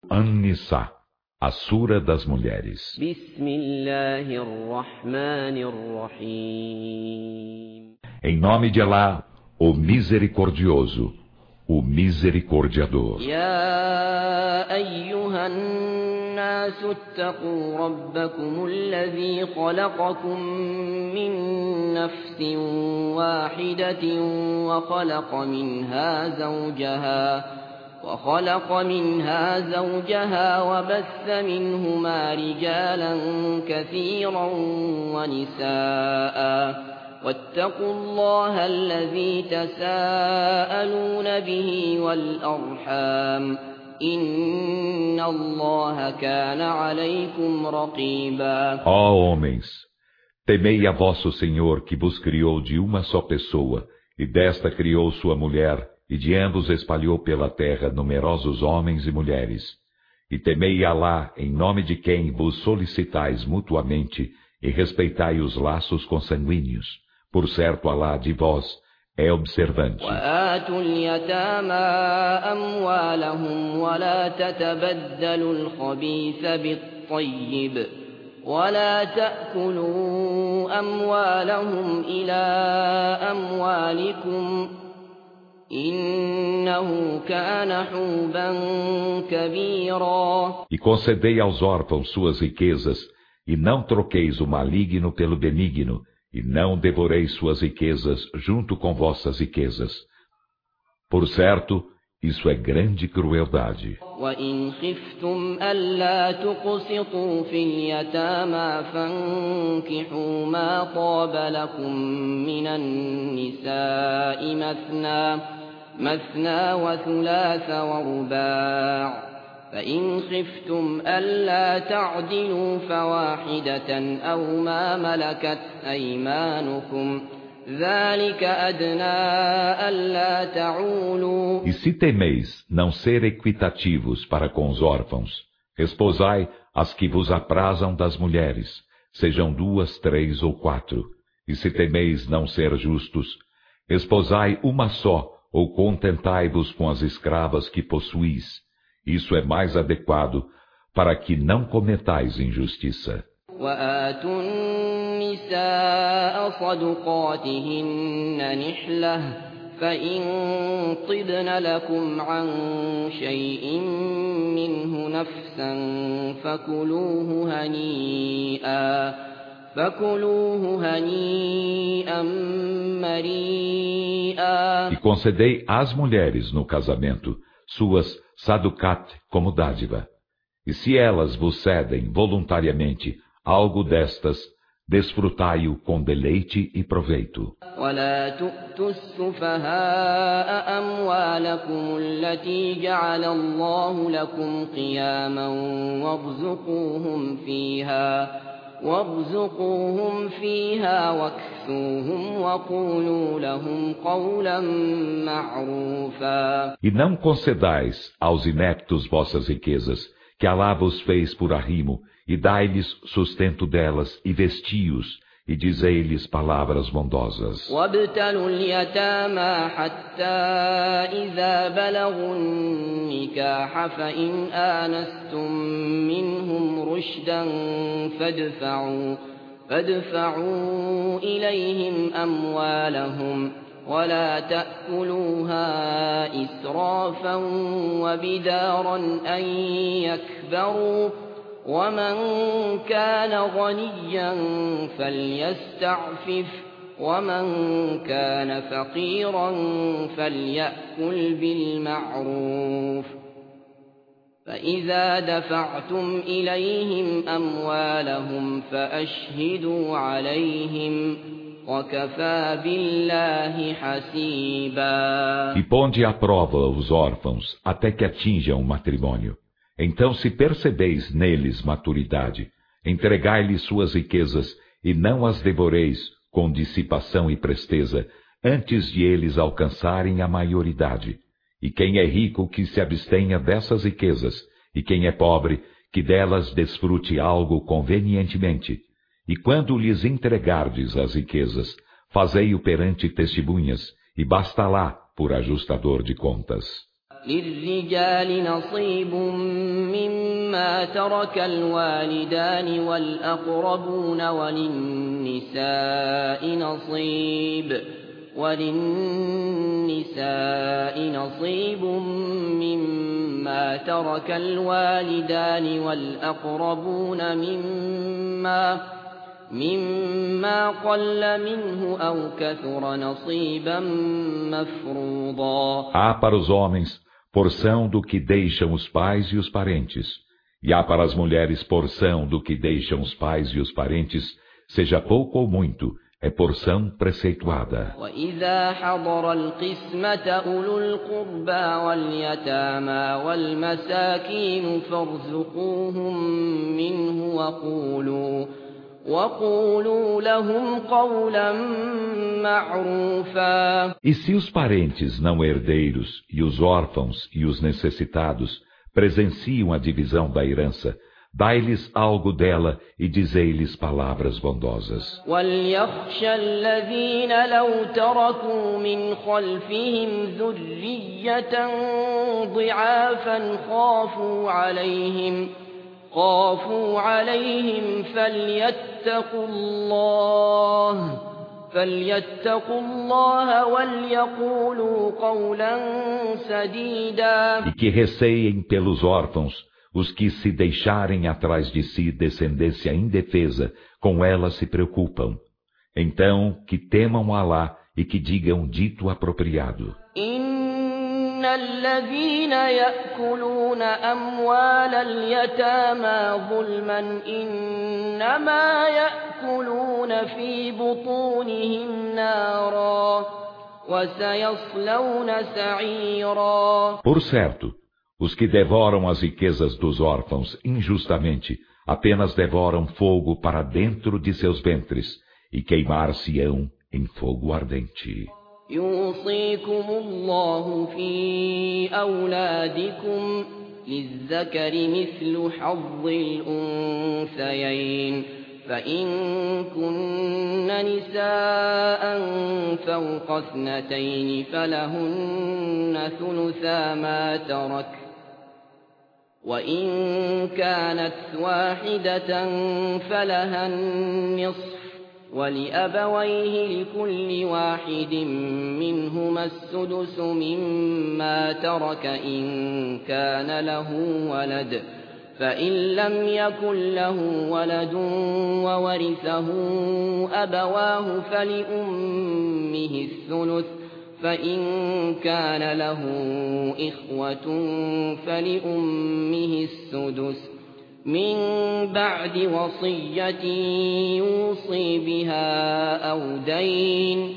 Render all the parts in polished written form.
An-Nisa, a Sura das Mulheres. Em nome de Alá, o Misericordioso, o Misericordiador. الناس اتقوا ربكم الذي خلقكم من نفس واحدة وخلق منها زوجها وبث منهما رجالا كثيرا ونساء واتقوا الله الذي تساءلون به والأرحام إن الله كان عليكم رقيبا. Ó homens, temei a vosso Senhor que vos criou de uma só pessoa, e desta criou sua mulher, e de ambos espalhou pela terra numerosos homens e mulheres. E temei Alá, em nome de quem vos solicitais mutuamente, e respeitai os laços consanguíneos. Por certo, Alá de vós é observante. وآتوا اليتامى أموالهم ولا تتبدلوا الخبيث بالطيب ولا تأكلوا أموالهم إلى أموالكم إنه كان حوبا كبيرا. E concedei aos órfãos suas riquezas, e não troqueis o maligno pelo benigno, e não devoreis suas riquezas junto com vossas riquezas. Por certo, isso é grande crueldade. وَإِنْ خِفْتُمْ أَلَّا تُقْسِطُوا فِي الْيَتَامَى فَانكِحُوا مَا طَابَ لَكُم مِّنَ النِّسَاءِ مثنى وثلاث ورباع فإن خفتم ألا تعدلوا فواحدة أو ما ملكت أيمانكم ذلك أدنى ألا تعولوا. E se temeis não ser equitativos para com os órfãos, esposai as que vos aprazam das mulheres, sejam 2, 3 ou 4. E se temeis não ser justos, esposai uma só, ou contentai-vos com as escravas que possuís. Isso é mais adequado para que não cometais injustiça. وآتوا النساء صدقاتهن نحلة فإن طبن لكم عن شيء منه نفسا فكلوه هنيئا مريئا. E concedei às mulheres no casamento suas saducat como dádiva. E se elas vos cedem voluntariamente algo destas, desfrutai-o com deleite e proveito. ولا تؤتوا السفهاء أموالكم التي جعل الله لكم قياما وارزقوهم فيها واكسوهم وقولوا لهم قولا معروفا. E não concedais aos ineptos vossas riquezas, que Alá vos fez por arrimo, e dai-lhes sustento delas, e vesti-os, e dizei-lhes palavras bondosas. وابتلوا اليتامى حتى إذا بلغوا النكاح فإن آنستم منهم رشدا فادفعوا إليهم أموالهم ولا تأكلوها إسرافا وبدارا أن يكبروا ومن كان غنيا فليستعفف ومن كان فقيرا فليأكل بالمعروف فإذا دفعتم إليهم أموالهم فأشهدوا عليهم وكفى بالله حسيبا. E ponde à prova os órfãos até que atinjam o matrimônio. Então, se percebeis neles maturidade, entregai-lhes suas riquezas, e não as devoreis com dissipação e presteza, antes de eles alcançarem a maioridade. E quem é rico, que se abstenha dessas riquezas, e quem é pobre, que delas desfrute algo convenientemente. E quando lhes entregardes as riquezas, fazei-o perante testemunhas, e basta lá por ajustador de contas. للرجال نصيب مما ترك الوالدان والأقربون وللنساء نصيب مما ترك الوالدان والأقربون مما قل منه أو كثر نصيبا مفروضا. Há para os homens porção do que deixam os pais e os parentes, e há para as mulheres porção do que deixam os pais e os parentes, seja pouco ou muito, é porção preceituada. وَإِذَا حَضَرَ الْقِسْمَةَ أُولُو الْقُرْبَى وَالْيَتَامَى وَالْمَسَاكِينُ فَارْزُقُوهُم مِّنْهُ وَقُولُوا لَهُمْ قَوْلًا مَّعْرُوفًا. E se os parentes não herdeiros, e os órfãos e os necessitados presenciam a divisão da herança, dai-lhes algo dela e dizei-lhes palavras bondosas. وَلْيَخْشَ الَّذِينَ لَوْ تَرَكُوا مِنْ خَلْفِهِمْ ذُرِّيَّةً ضِعَافًا خافوا عليهم فليتقوا الله وليقولوا قولا سديدا. E que receiem pelos órfãos os que se deixarem atrás de si descendência indefesa, com ela se preocupam. Então que temam Alá e que digam dito apropriado. إن الذين يأكلون أموال اليتامى ظلما إنما يأكلون في بطونهم نارا وسيصلون سعيرا. Por certo, os que devoram as riquezas dos órfãos injustamente, apenas devoram fogo para dentro de seus ventres, e queimar-se-ão em fogo ardente. يوصيكم الله في أولادكم للذكر مثل حظ الأنثيين فإن كن نساء فوق 2 فلهن ثلثا ما ترك وإن كانت واحدة فلها النصف ولأبويه لكل واحد منهما السدس مما ترك إن كان له ولد فإن لم يكن له ولد وورثه أبواه فلأمه الثلث فإن كان له إخوة فلأمه السدس من بعد وصية يوصي بها أو دين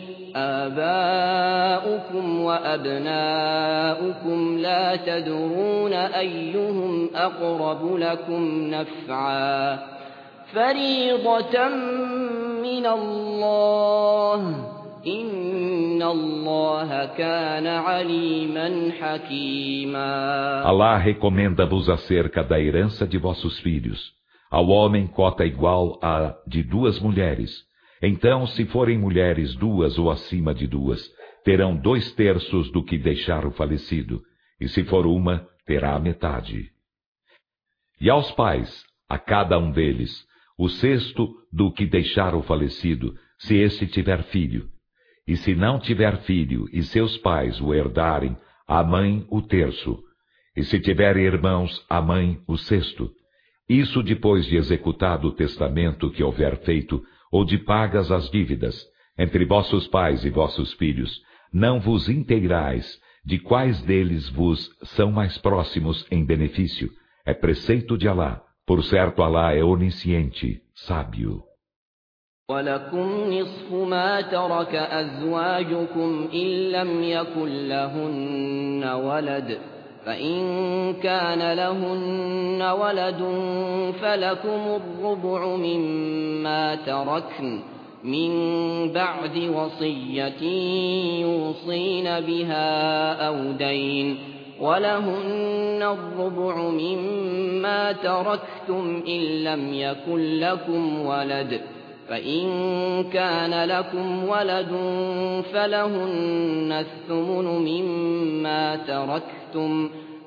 آباؤكم وأبناؤكم لا تدرون أيهم أقرب لكم نفعا فريضة من الله إن الله كان عليما حكيما. Allah recomenda-vos acerca da herança de vossos filhos. Ao homem cota igual a de 2 mulheres. Então, se forem mulheres 2 ou acima de 2, terão 2/3 do que deixar o falecido. E se for uma, terá a metade. E aos pais, a cada um deles, o 1/6 do que deixar o falecido, se este tiver filho. E se não tiver filho e seus pais o herdarem, a mãe o 1/3. E se tiver irmãos, a mãe o 1/6. Isso depois de executado o testamento que houver feito, ou de pagas as dívidas, entre vossos pais e vossos filhos, não vos inteirais de quais deles vos são mais próximos em benefício. É preceito de Alá. Por certo, Alá é onisciente, sábio. ولكم نصف ما ترك أزواجكم إن لم يكن لهن ولد فإن كان لهن ولد فلكم الربع مما تركن من بعد وصية يوصين بها أو دين ولهن الربع مما تركتم إن لم يكن لكم ولد فإن كان لكم ولد فلهن الثمن مما تركتم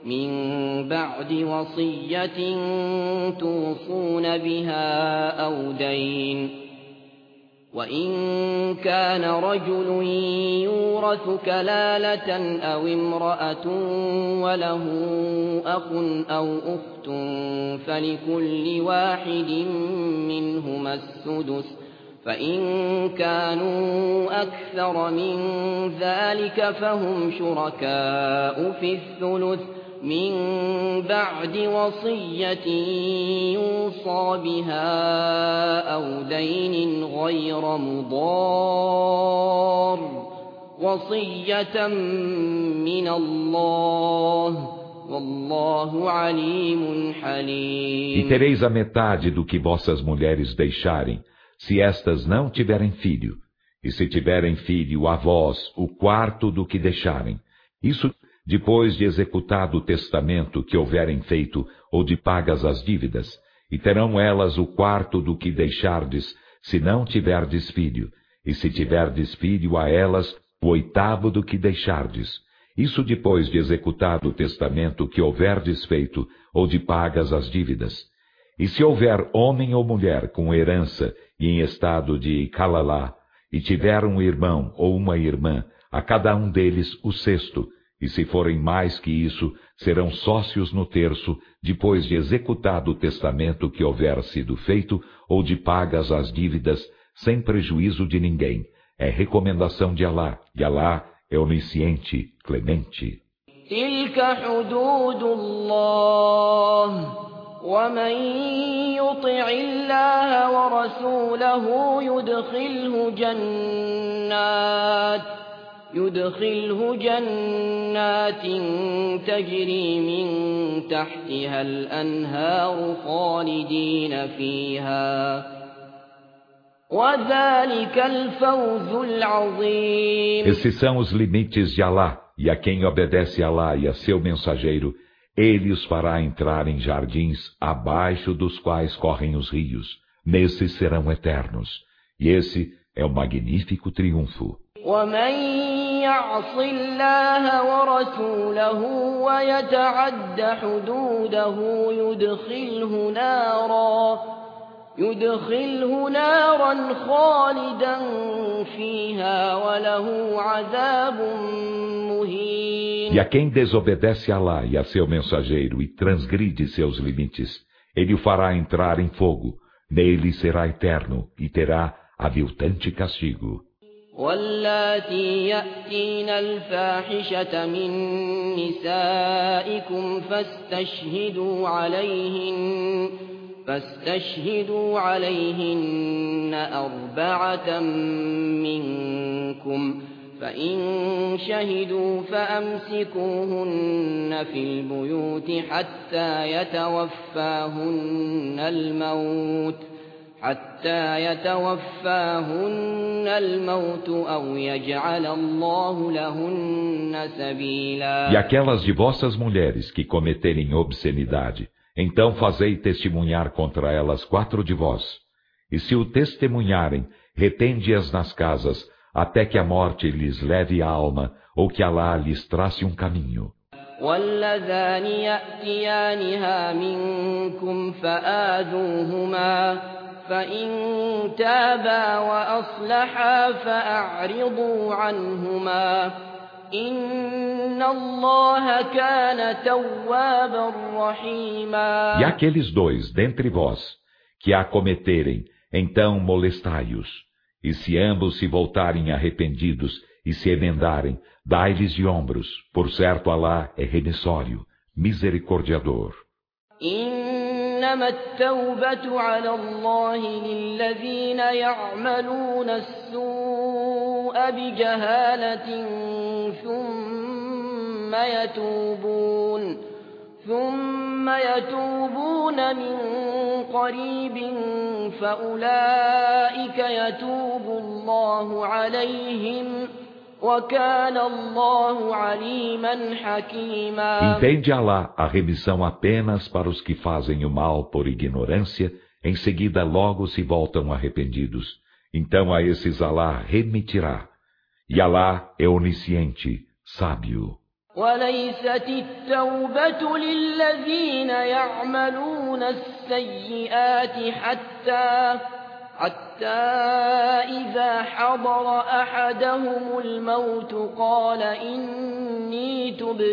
من بعد وصية توصون بها أو دين وإن كان رجل يورث كلالة أو امرأة وله أخ أو أخت فلكل واحد منهما السدس فإن كانوا أكثر من ذلك فهم شركاء في الثلث من بعد وصية يوصى بها أو دين غير مضار وصية من الله والله عليم حليم. E tereis a metade do que vossas mulheres deixarem, se estas não tiverem filho, e se tiverem filho a vós, o quarto do que deixarem. Isso depois de executado o testamento que houverem feito, ou de pagas as dívidas, e terão elas o quarto do que deixardes, se não tiverdes filho, e se tiverdes filho a elas, o oitavo do que deixardes. Isso depois de executado o testamento que houverdes feito, ou de pagas as dívidas. E se houver homem ou mulher com herança e em estado de calalá, e tiver um irmão ou uma irmã, a cada um deles o sexto, e se forem mais que isso, serão sócios no terço, depois de executado o testamento que houver sido feito, ou de pagas as dívidas, sem prejuízo de ninguém. É recomendação de Alá, e Alá é onisciente, clemente. ومن يطع الله ورسوله يدخله جنات تجري من تحتها الأنهار خالدين فيها وذلك الفوز العظيم. Esses são os limites de Alá, e a quem obedece a Alá e a seu mensageiro, Ele os fará entrar em jardins, abaixo dos quais correm os rios. Nesses serão eternos. E esse é o magnífico triunfo. ومن يعص الله ورسوله ويتعد حدوده يدخله نارا خالدا فيها وله عذاب مهين. E a quem desobedece a Alá e a seu mensageiro e transgride seus limites, ele o fará entrar em fogo. Nele será eterno e terá aviltante castigo. واللاتي يأتين الفاحشة من نسائكم فاستشهدوا عليهن 4 منكم فإن شهدوا فأمسكوهن في البيوت حتى يتوفاهن الموت أو يجعل الله لهن سبيلا. E aquelas de vossas mulheres que cometerem obscenidade, então fazei testemunhar contra elas 4 de vós. E se o testemunharem, retende-as nas casas, até que a morte lhes leve a alma, ou que Alá lhes trace um caminho. واللذان يأتيانها منكم فآذوهما فإن تابا وأصلحا فأعرضوا عنهما إن الله كان توابا رحيما. E aqueles 2 dentre vós que a cometerem, então molestai-os. E se ambos se voltarem arrependidos e se emendarem, dai-lhes de ombros. Por certo, Alá é remissório, misericordiador. إنما التوبة على الله للذين يعملون السوء بجهالة ثم يتوبون من قريب فأولئك يتوب الله عليهم وكان الله عليما حكيما. Entende Alá a remissão apenas para os que fazem o mal por ignorância, em seguida logo se voltam arrependidos. Então a esses Alá remitirá. E Alá é onisciente, sábio. وليست التوبة للذين يعملون السيئات حتى إذا حضر أحدهم الموت قال إني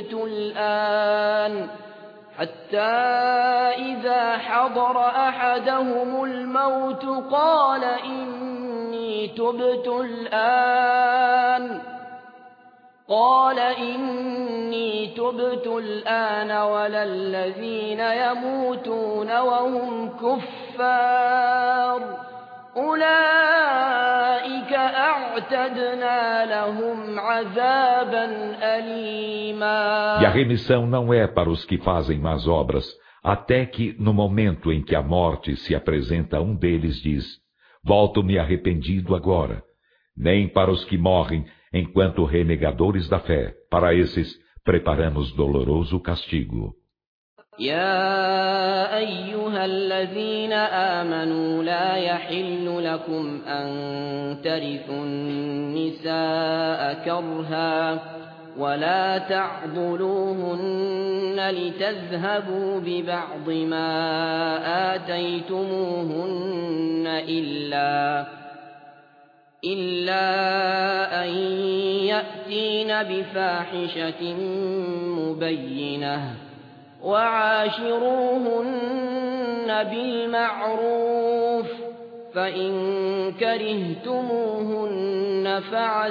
تبت الآن ولا الذين يموتون وهم كفار أولئك أعتدنا لهم عذابا أليما. E a remissão não é para os que fazem más obras, até que, no momento em que a morte se apresenta a um deles, diz: volto-me arrependido agora. Nem para os que morrem enquanto renegadores da fé. Para esses, preparamos doloroso castigo. يا أيها الذين آمنوا لا يحل لكم أن ترثوا النساء كرها ولا تعضلوهن لتذهبوا ببعض ما آتيتموهن إلا أن يأتين بفاحشة مبينة وعاشروهن بالمعروف فإن كرهتموهن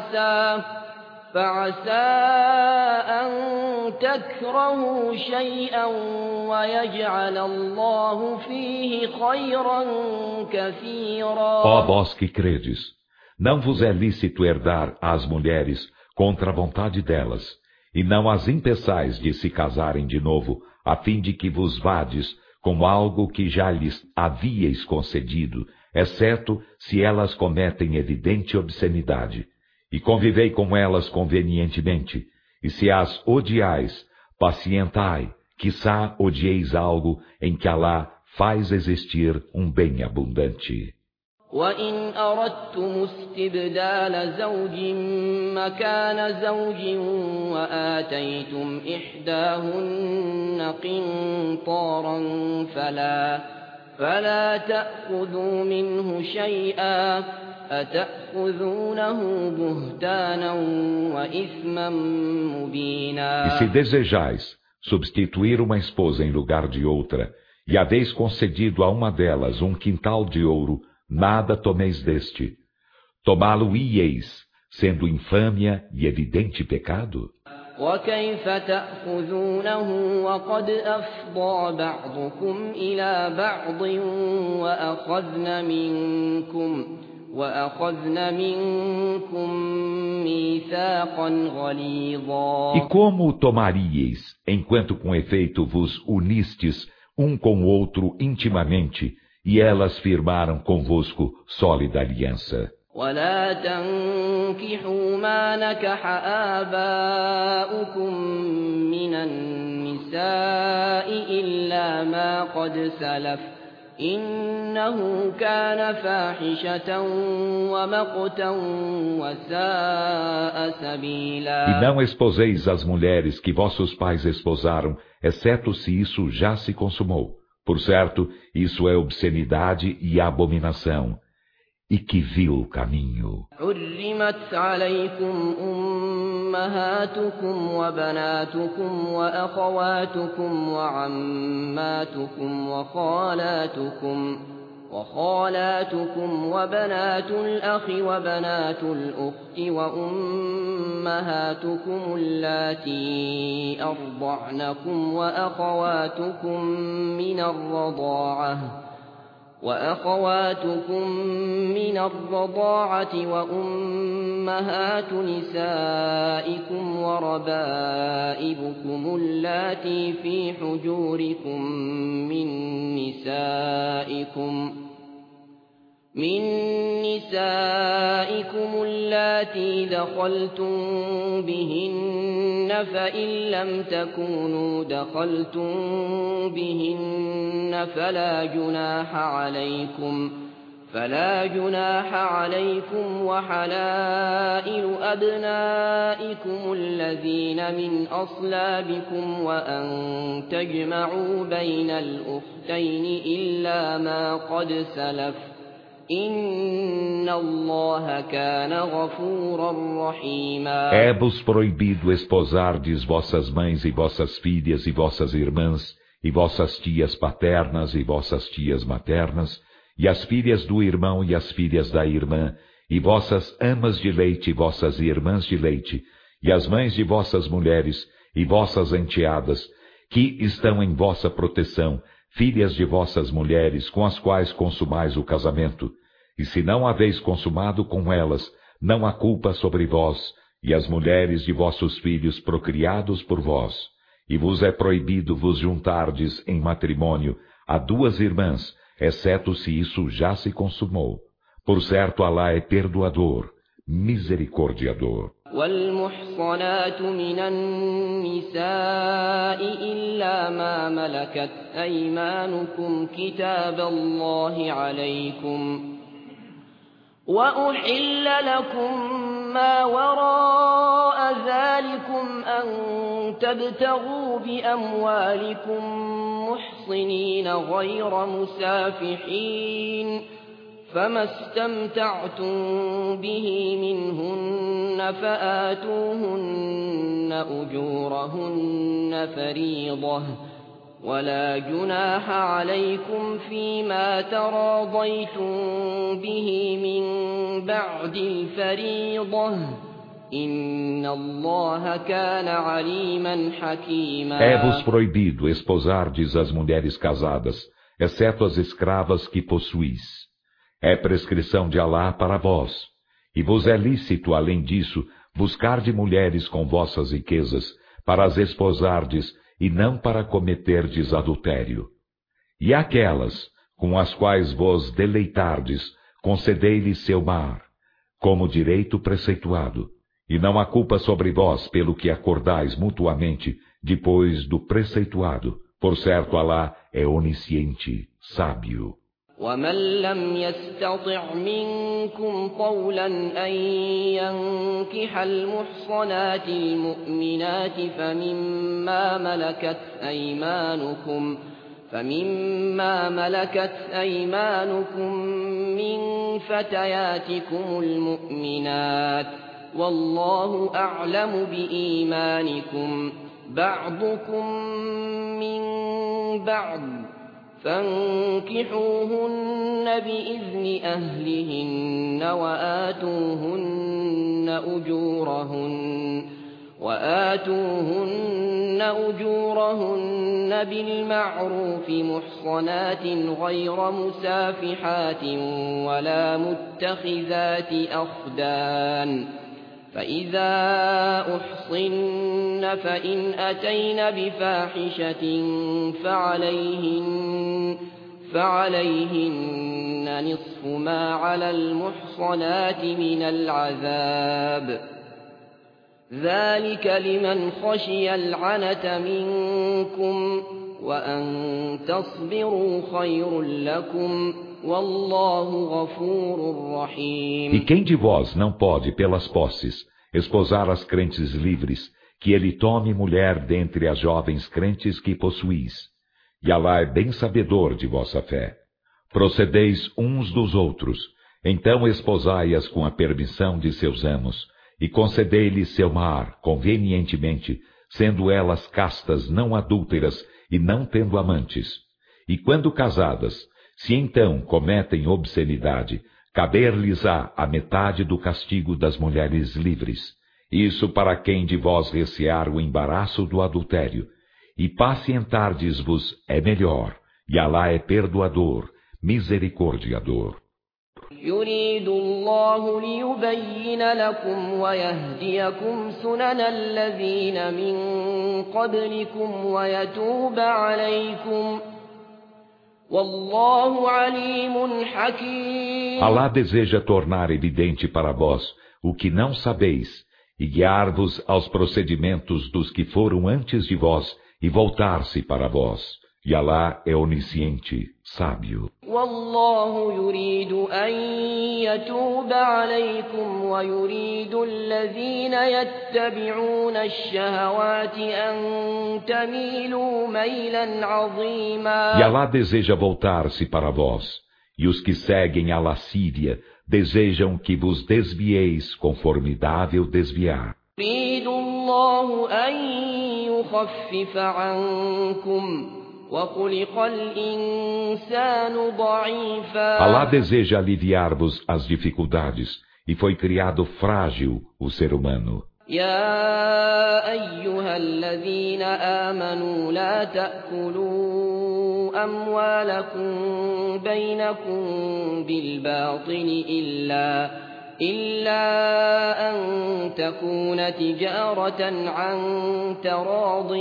فعسى أن تكرهوا شيئا ويجعل الله فيه خيرا كثيرا. Ó vós que credes, não vos é lícito herdar as mulheres contra a vontade delas, e não as impeçais de se casarem de novo, a fim de que vos vades com algo que já lhes havíeis concedido, exceto se elas cometem evidente obscenidade. E convivei com elas convenientemente, e se as odiais, pacientai, quiçá odieis algo em que Alá faz existir bem abundante. وإن أردتم استبدال زوج مكان زوج وآتيتم إحداهن قنطارا فلا تأخذوا منه شيئا أتأخذونه بهتانا وإثما مبينا. E se desejais substituir uma esposa em lugar de outra, e haveis concedido a uma delas quintal de ouro, nada tomeis deste. Tomá-lo-íeis, sendo infâmia e evidente pecado? وكيف تأخذونه وقد أفضى بعضكم إلى بعض وأخذن منكم ميثاقا غليظا. E como o tomaríeis, enquanto com efeito vos unistes com o outro intimamente, e elas firmaram convosco sólida aliança. ولا تنكحوا ما نكح آباؤكم من النساء إلا ما قد سلف إنه كان فاحشة ومقتا وساء سبيلا. E não esposeis as mulheres que vossos pais esposaram, exceto se isso já se consumou. Por certo, isso é obscenidade e abominação. E que vil caminho. حرمت عليكم أمهاتكم وبناتكم وأخواتكم وعماتكم وخالاتكم وبنات الأخ وبنات الأخت وأمهاتكم اللاتي أرضعنكم وأخواتكم من الرضاعة وأمهات نسائكم وربائبكم اللاتي في حجوركم من نسائكم اللاتي دخلتم بهن فإن لم تكونوا دخلتم بهن فلا جناح عليكم وحلائل أبنائكم الذين من أصلابكم وأن تجمعوا بين الأختين إلا ما قد سلف إن الله كان غفورا رحيما. É-vos proibido esposardes vossas mães e vossas filhas e vossas irmãs e vossas tias paternas e vossas tias maternas e as filhas do irmão e as filhas da irmã, e vossas amas de leite e vossas irmãs de leite, e as mães de vossas mulheres, e vossas enteadas, que estão em vossa proteção, filhas de vossas mulheres, com as quais consumais o casamento. E se não haveis consumado com elas, não há culpa sobre vós, e as mulheres de vossos filhos procriados por vós. E vos é proibido vos juntardes em matrimônio a duas irmãs, exceto se isso já se consumou. Por certo, Alá é perdoador, misericordiador. والمحصنات من النساء إلا ما ملكت أيمانكم كتاب الله عليكم وأحل لكم ما وراء ذلكم أن تبتغوا بأموالكم محصنين غير مسافحين فما استمتعتم به منهن فآتوهن أجورهن فريضة ولا جناح عليكم فيما تراضيتم به من بعد الفريضة إن الله كان عليما حكيما. É-vos proibido esposardes as mulheres casadas, exceto as escravas que possuís. É prescrição de Alá para vós, e vos é lícito, além disso, buscar de mulheres com vossas riquezas, para as esposardes, e não para cometerdes adultério. E aquelas, com as quais vos deleitardes, concedei-lhes seu mar, como direito preceituado, e não há culpa sobre vós pelo que acordais mutuamente, depois do preceituado. Por certo, Alá é onisciente, sábio. ومن لم يستطع منكم طولا أن ينكح المحصنات المؤمنات فمما ملكت أيمانكم من فتياتكم المؤمنات والله أعلم بإيمانكم بعضكم من بعض فانكحوهن بإذن أهلهن وآتوهن أجورهن بالمعروف محصنات غير مسافحات ولا متخذات أخدان فإذا أحصن فإن أتين بفاحشة فعليهن نصف ما على المحصنات من العذاب ذلك لمن خشي العنة منكم وأن تصبروا خير لكم والله غفور رحيم. E quem de vós não pode, pelas posses, esposar as crentes livres, que ele tome mulher dentre as jovens crentes que possuís. E Alá é bem sabedor de vossa fé. Procedeis uns dos outros, então esposai-as com a permissão de seus amos, e concedei-lhes seu mar, convenientemente, sendo elas castas não adúlteras e não tendo amantes. E quando casadas, se então cometem obscenidade, caber-lhes-á a metade do castigo das mulheres livres. Isso para quem de vós recear o embaraço do adultério. E pacientardes-vos é melhor, e Alá é perdoador, misericordiador. يريد الله ليبين لكم ويهديكم سنن الذين من قبلكم ويتوب عليكم والله عليم حكيم. Alá deseja tornar evidente para vós o que não sabeis e guiar-vos aos procedimentos dos que foram antes de vós e voltar-se para vós. E Alá é onisciente, sábio. والله يريد أن يتوب عليكم ويريد الذين يتبعون الشهوات أن تميلوا ميلا عظيما. E Allah deseja voltar-se para vós, e os que seguem a lascívia desejam que vos desvieis com formidável desviar. يريد الله أن يخفف عنكم وخلق الإنسان ضعيفا. Allah deseja aliviar-vos as dificuldades, e foi criado frágil o ser humano. يا أيها الذين آمنوا لا تأكلوا أموالكم بينكم بالباطل إلا أن تكون تجارة عن تراض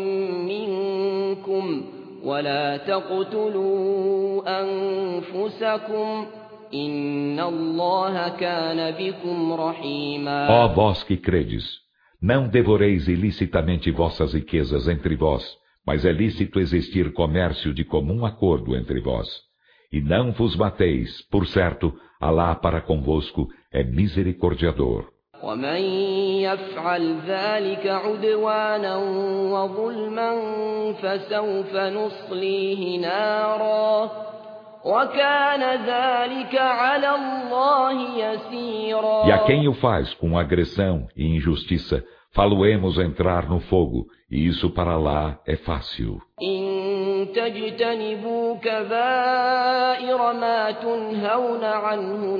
منكم ولا تقتلوا أنفسكم إن الله كان بكم رحيما. Ó vós que credes, não devoreis ilicitamente vossas riquezas entre vós, mas é lícito existir comércio de comum acordo entre vós. E não vos mateis, por certo, Alá para convosco é misericordiador. ومن يفعل ذلك عدوانا وظلما فسوف نصليه نارا وكان ذلك على الله يسيرا. E a quem o faz com agressão e injustiça, falo-emos entrar no fogo, e isso para lá é fácil. إن تجتنبوا كبائر ما تنهون عنه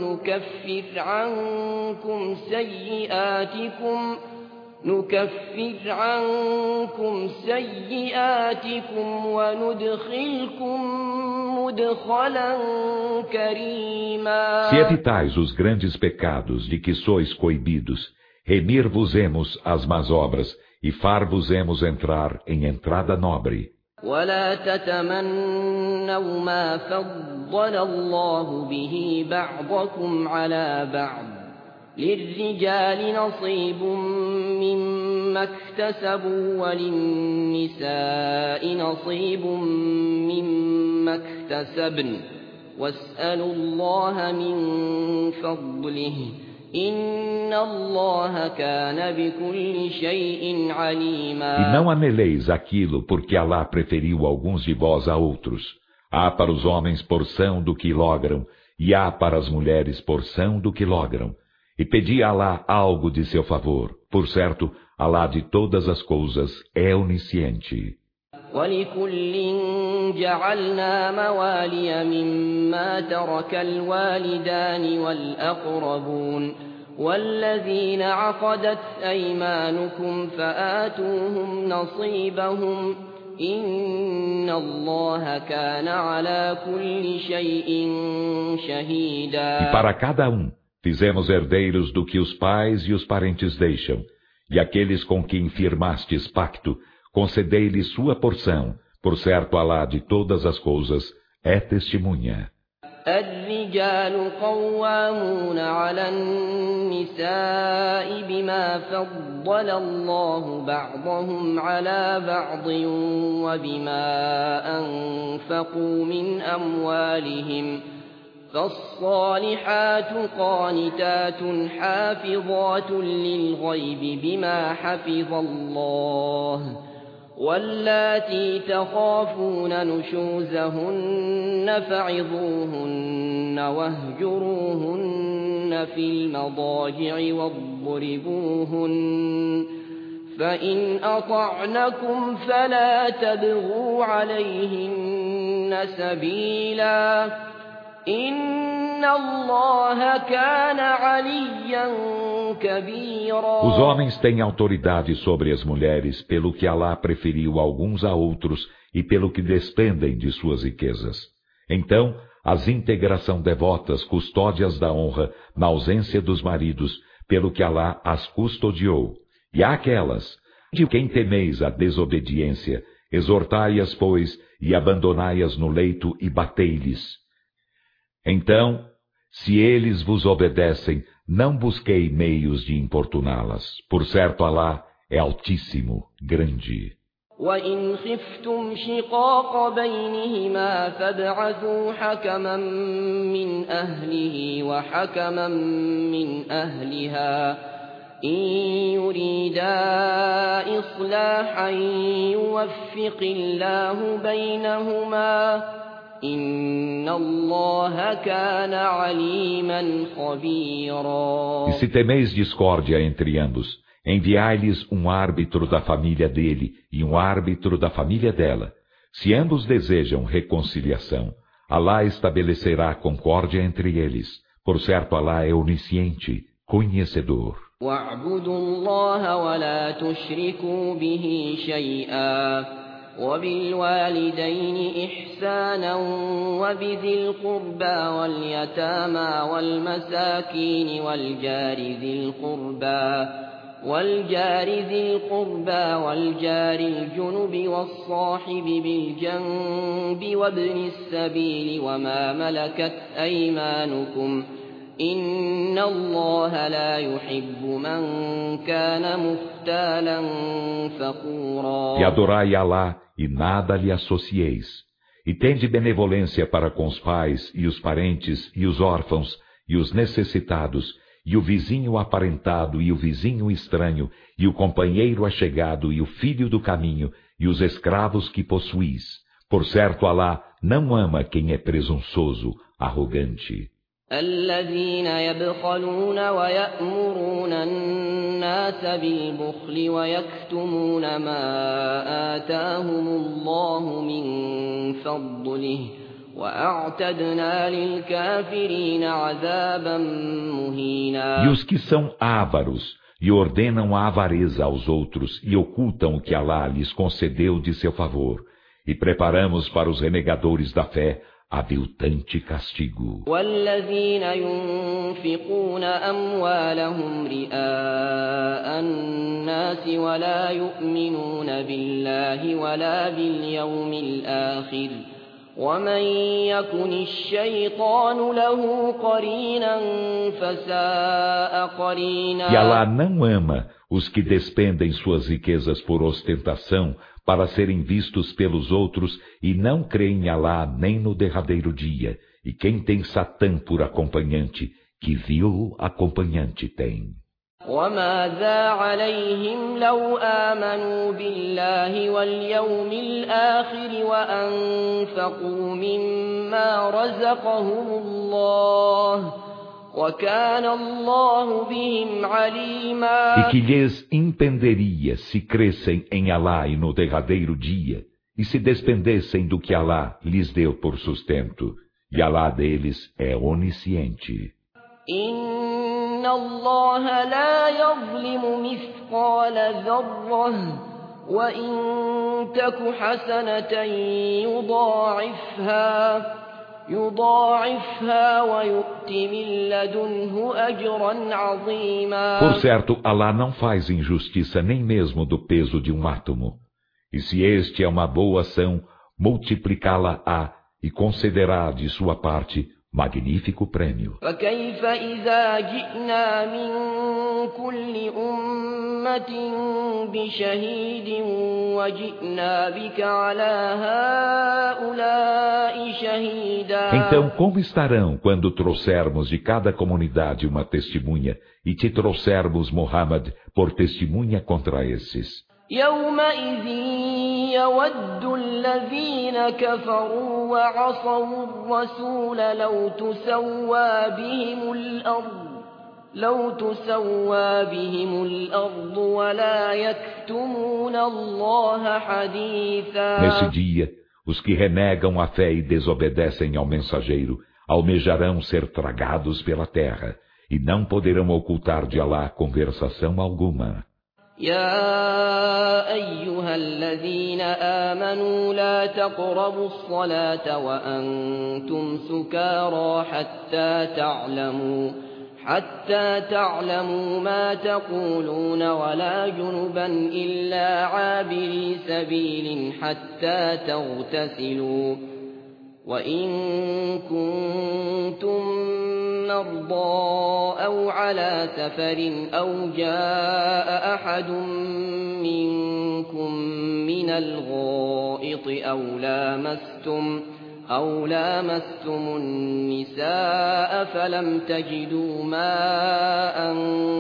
نكفر عنكم سيئاتكم وندخلكم مدخلا كريما. Se evitais os grandes pecados de que sois coibidos, remir-vos-emos as más obras e far-vos-emos entrar em entrada nobre. ولا تتمنوا ما فضل الله به بعضكم على بعض للرجال نصيب مما اكتسبوا وللنساء نصيب مما اكتسبن واسألوا الله من فضله إن الله كان بكل شيء عليما. E não aneleis aquilo porque Alá preferiu alguns de vós a outros. Há para os homens porção do que logram, e há para as mulheres porção do que logram. E pedi a Alá algo de seu favor. Por certo, Alá de todas as coisas é onisciente. ولكل جعلنا موالي مما ترك الوالدان والأقربون والذين عقدت أيمانكم فآتوهم نصيبهم إن الله كان على كل شيء شهيدا. E para cada fizemos herdeiros do que os pais e os parentes deixam, e aqueles com quem firmastes pacto, concedei-lhes sua porção, por certo Alá de todas as coisas é testemunha. الرجال قوامون على النساء بما فضل الله بعضهم على بعض وبما أنفقوا من أموالهم فالصالحات قانتات حافظات للغيب بما حفظ الله واللاتي تخافون نشوزهن فعظوهن واهجروهن في المضاجع واضربوهن فإن أطعنكم فلا تبغوا عليهن سبيلا إن الله كان عليا كبيرا. Os homens têm autoridade sobre as mulheres pelo que Alá preferiu alguns a outros e pelo que despendem de suas riquezas. Então, as integração devotas custódias da honra na ausência dos maridos, pelo que Alá as custodiou. E há aquelas, de quem temeis a desobediência, exortai-as, pois, e abandonai-as no leito e batei-lhes. Então, se eles vos obedecem, não busquei meios de importuná-las. Por certo, Alá é altíssimo, grande. وإن خفتم شقاق بينهما فابعثوا حكما من أهله وحكما من أهلها إن يريدا إصلاحا يوفق الله بينهما إن الله كان عليما خبيرا. E se temeis discórdia entre ambos, enviai-lhes um árbitro da família dele e um árbitro da família dela. Se ambos desejam reconciliação, Alá estabelecerá concórdia entre eles. Por certo, Alá é onisciente, conhecedor. وَاعْبُدُوا اللَّهَ وَلَا تُشْرِكُوا بِهِ شَيْئًا وَبِالْوَالِدَيْنِ إِحْسَانًا وَبِذِي الْقُرْبَى وَالْيَتَامَى وَالْمَسَاكِينِ والجار ذي القربى والجار الجنب والصاحب بالجنب وابن السبيل وما ملكت أيمانكم إن الله لا يحب من كان مختالا فخورا. E adorai Alá e nada lhe associeis. E tende benevolência para com os pais e os parentes e os órfãos e os necessitados e o vizinho aparentado e o vizinho estranho e o companheiro achegado e o filho do caminho e os escravos que possuís. Por certo, Alá não ama quem é presunçoso, arrogante. الذين يبخلون ويأمرون الناس بالبخل ويكتمون ما آتاهم الله من فضله وأعتدنا للكافرين عذابا مهينا. E os que são ávaros e ordenam a avareza aos outros e ocultam o que Alá lhes concedeu de seu favor, e preparamos para os renegadores da fé aviltante castigo. والذين ينفقون أموالهم رئاء الناس ولا يؤمنون بالله ولا باليوم الآخر ومن يكن الشيطان له قرينا فساء قرينا. E Alá não ama os que despendem suas riquezas por ostentação para serem vistos pelos outros e não creem em Alá nem no derradeiro dia. E quem tem Satã por acompanhante, que vil acompanhante tem. وماذا عليهم لو آمنوا بالله واليوم الآخر وأنفقوا مما رزقهم الله وكان الله بهم عليما. E que lhes impenderia se crescem em Alá e no derradeiro dia, e se despendessem do que Alá lhes deu por sustento, e Alá deles é onisciente. إن الله لا يظلم مثقال ذرة وإن تك حسنة يضاعفها ويؤت من لدنه أجرا عظيما. Por certo, Alá não faz injustiça nem mesmo do peso de um átomo. E se este é uma boa ação, multiplicá-la-á e concederá de sua parte magnífico prêmio. فكيف إذا جئنا من كل أمة بشهيد وجئنا بك على هؤلاء شهيدا. Então, como estarão quando trouxermos de cada comunidade uma testemunha e te trouxermos Muhammad por testemunha contra esses? يومئذ يود الذين كفروا وعصوا الرسول لو تسوى بهم الأرض ولا يكتمون الله حديثا. Nesse dia, os que renegam a fé e desobedecem ao mensageiro almejarão ser tragados pela terra e não poderão ocultar de Alá conversação alguma. يا أيها الذين آمنوا لا تقربوا الصلاة وأنتم سكارى حتى تعلموا ما تقولون ولا جنبا إلا عابري سبيل حتى تغتسلوا وإن كنتم مرضى أو على سفر أو جاء أحد منكم منكم من الغائط أو لامستم النساء فلم تجدوا ماء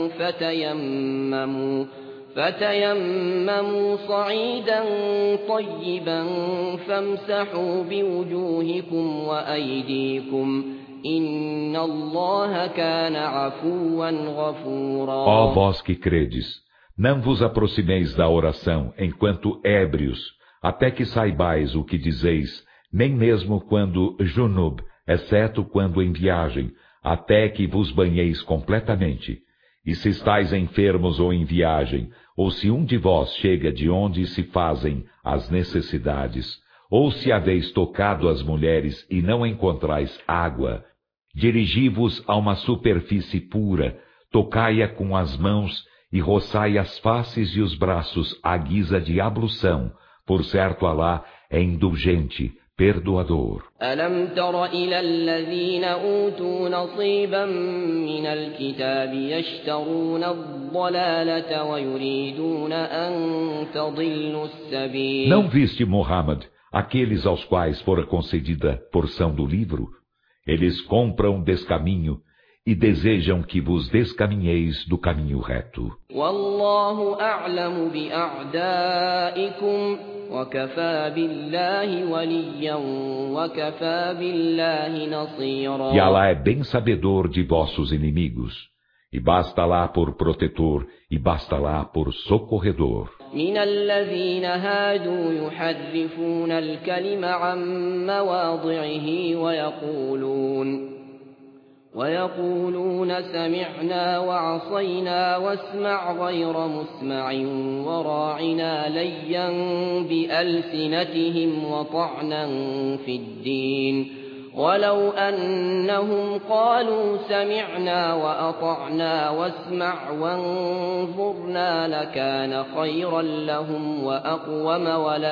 فتيمموا صعيدا طيبا فامسحوا بوجوهكم وأيديكم إن الله كان عفوا غفورا. Ó vós que credes, não vos aproximeis da oração enquanto ébrios, até que saibais o que dizeis, nem mesmo quando junub, exceto quando em viagem, até que vos banheis completamente. E se estáis enfermos ou em viagem, ou se um de vós chega de onde se fazem as necessidades, ou se haveis tocado as mulheres e não encontrais água, dirigi-vos a uma superfície pura, tocai-a com as mãos e roçai as faces e os braços à guisa de ablução, por certo Alá é indulgente, perdoador. ألم تر إلى الذين أوتوا نصيبا من الكتاب يشترون الضلالة ويريدون أن تضلوا السبيل. Não viste, Muhammad, aqueles aos quais fora concedida porção do livro? Eles compram descaminho e desejam que vos descaminheis do caminho reto. والله أعلم بأعدائكم وكفى بالله وليا وكفى بالله نصيرا. E Alá é bem sabedor de vossos inimigos, e basta lá por protetor, e basta lá por socorredor. من الذين هادوا يحرفون الكلم عن مواضعه ويقولون سمعنا وعصينا واسمع غير مسمع وراعنا ليا بألسنتهم وطعنا في الدين ولو أنهم قالوا سمعنا وأطعنا واسمع وانظرنا لكان خيرا لهم وأقوم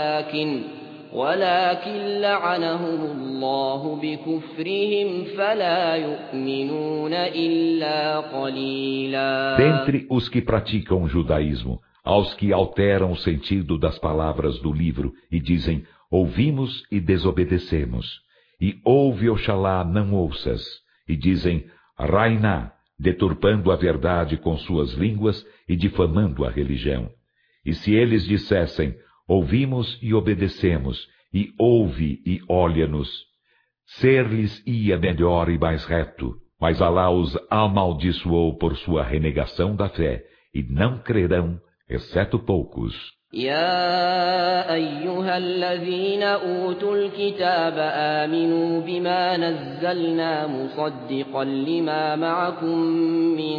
ولكن لعنهم الله بكفرهم فلا يؤمنون إلا قليلا. Dentre os que praticam o judaísmo, aos que alteram o sentido das palavras do livro e dizem, ouvimos e desobedecemos, e ouve oxalá não ouças, e dizem, Rainá, deturpando a verdade com suas línguas e difamando a religião. E se eles dissessem, ouvimos e obedecemos, e ouve e olha-nos, ser-lhes ia melhor e mais reto, mas Alá os amaldiçoou por sua renegação da fé, e não crerão, exceto poucos. يا أيها الذين أوتوا الكتاب آمنوا بما نزلنا مصدقا لما معكم من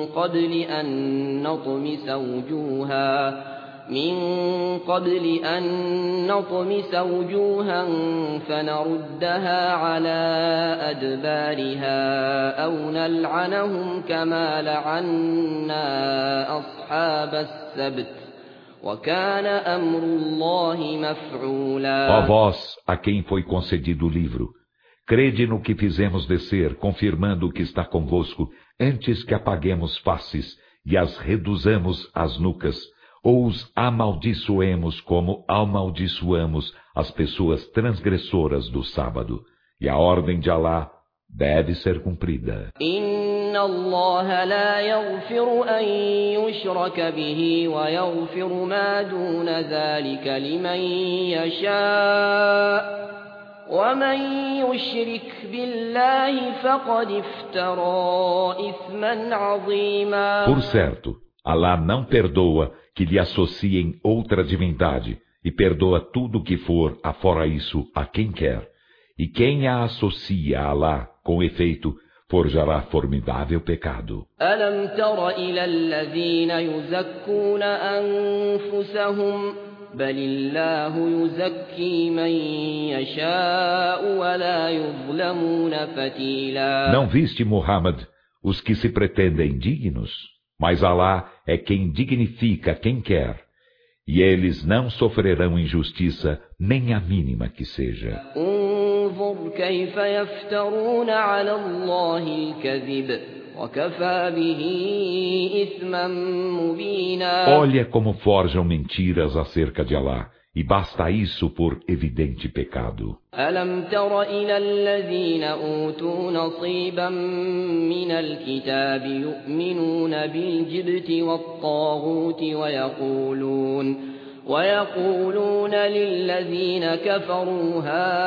قبل أن نطمس وجوها فنردها على أدبارها أو نلعنهم كما لعنا أصحاب السبت وكان أمر الله مفعولا. Ó vós, a quem foi concedido o livro, crede no que fizemos descer, confirmando o que está convosco, antes que apaguemos faces e as reduzamos às nucas, ou os amaldiçoemos como amaldiçoamos as pessoas transgressoras do sábado. E a ordem de Alá deve ser cumprida. Inna Allah la yaghfiru an yushraka bihi wa yaghfiru ma duna dhalika liman yasha. ومن يشرك بالله فقد افترى إثما عظيما. Por certo, Alá não perdoa que lhe associem outra divindade, e perdoa tudo que for afora isso a quem quer. E quem a associa a Alá, com efeito, forjará formidável pecado. ألم تر إلى الذين يزكون أنفسهم بل الله يزكي من يشاء ولا يظلمون فتيلا. Não viste, Muhammad, os que se pretendem dignos? Mas Alá é quem dignifica quem quer, e eles não sofrerão injustiça, nem a mínima que seja. انظر كيف يفترون على الله الكذب وكفى به إثما مبينا. Olha como forjam mentiras acerca de Alá, e basta isso por evidente pecado. ألم تر إلى الذين أوتوا نصيبا من الكتاب يؤمنون بالجبت والطاغوت ويقولون للذين كفروا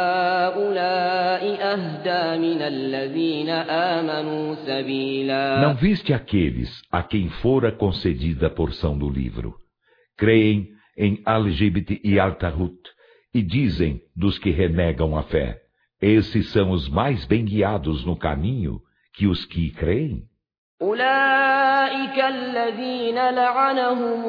هؤلاء أهدى من الذين آمنوا سبيلا. Não viste aqueles a quem fora concedida a porção do livro? Creem em Al-Jibt e Al-Tahut, e dizem dos que renegam a fé: esses são os mais bem guiados no caminho que os que creem? أولئك الذين لعنهم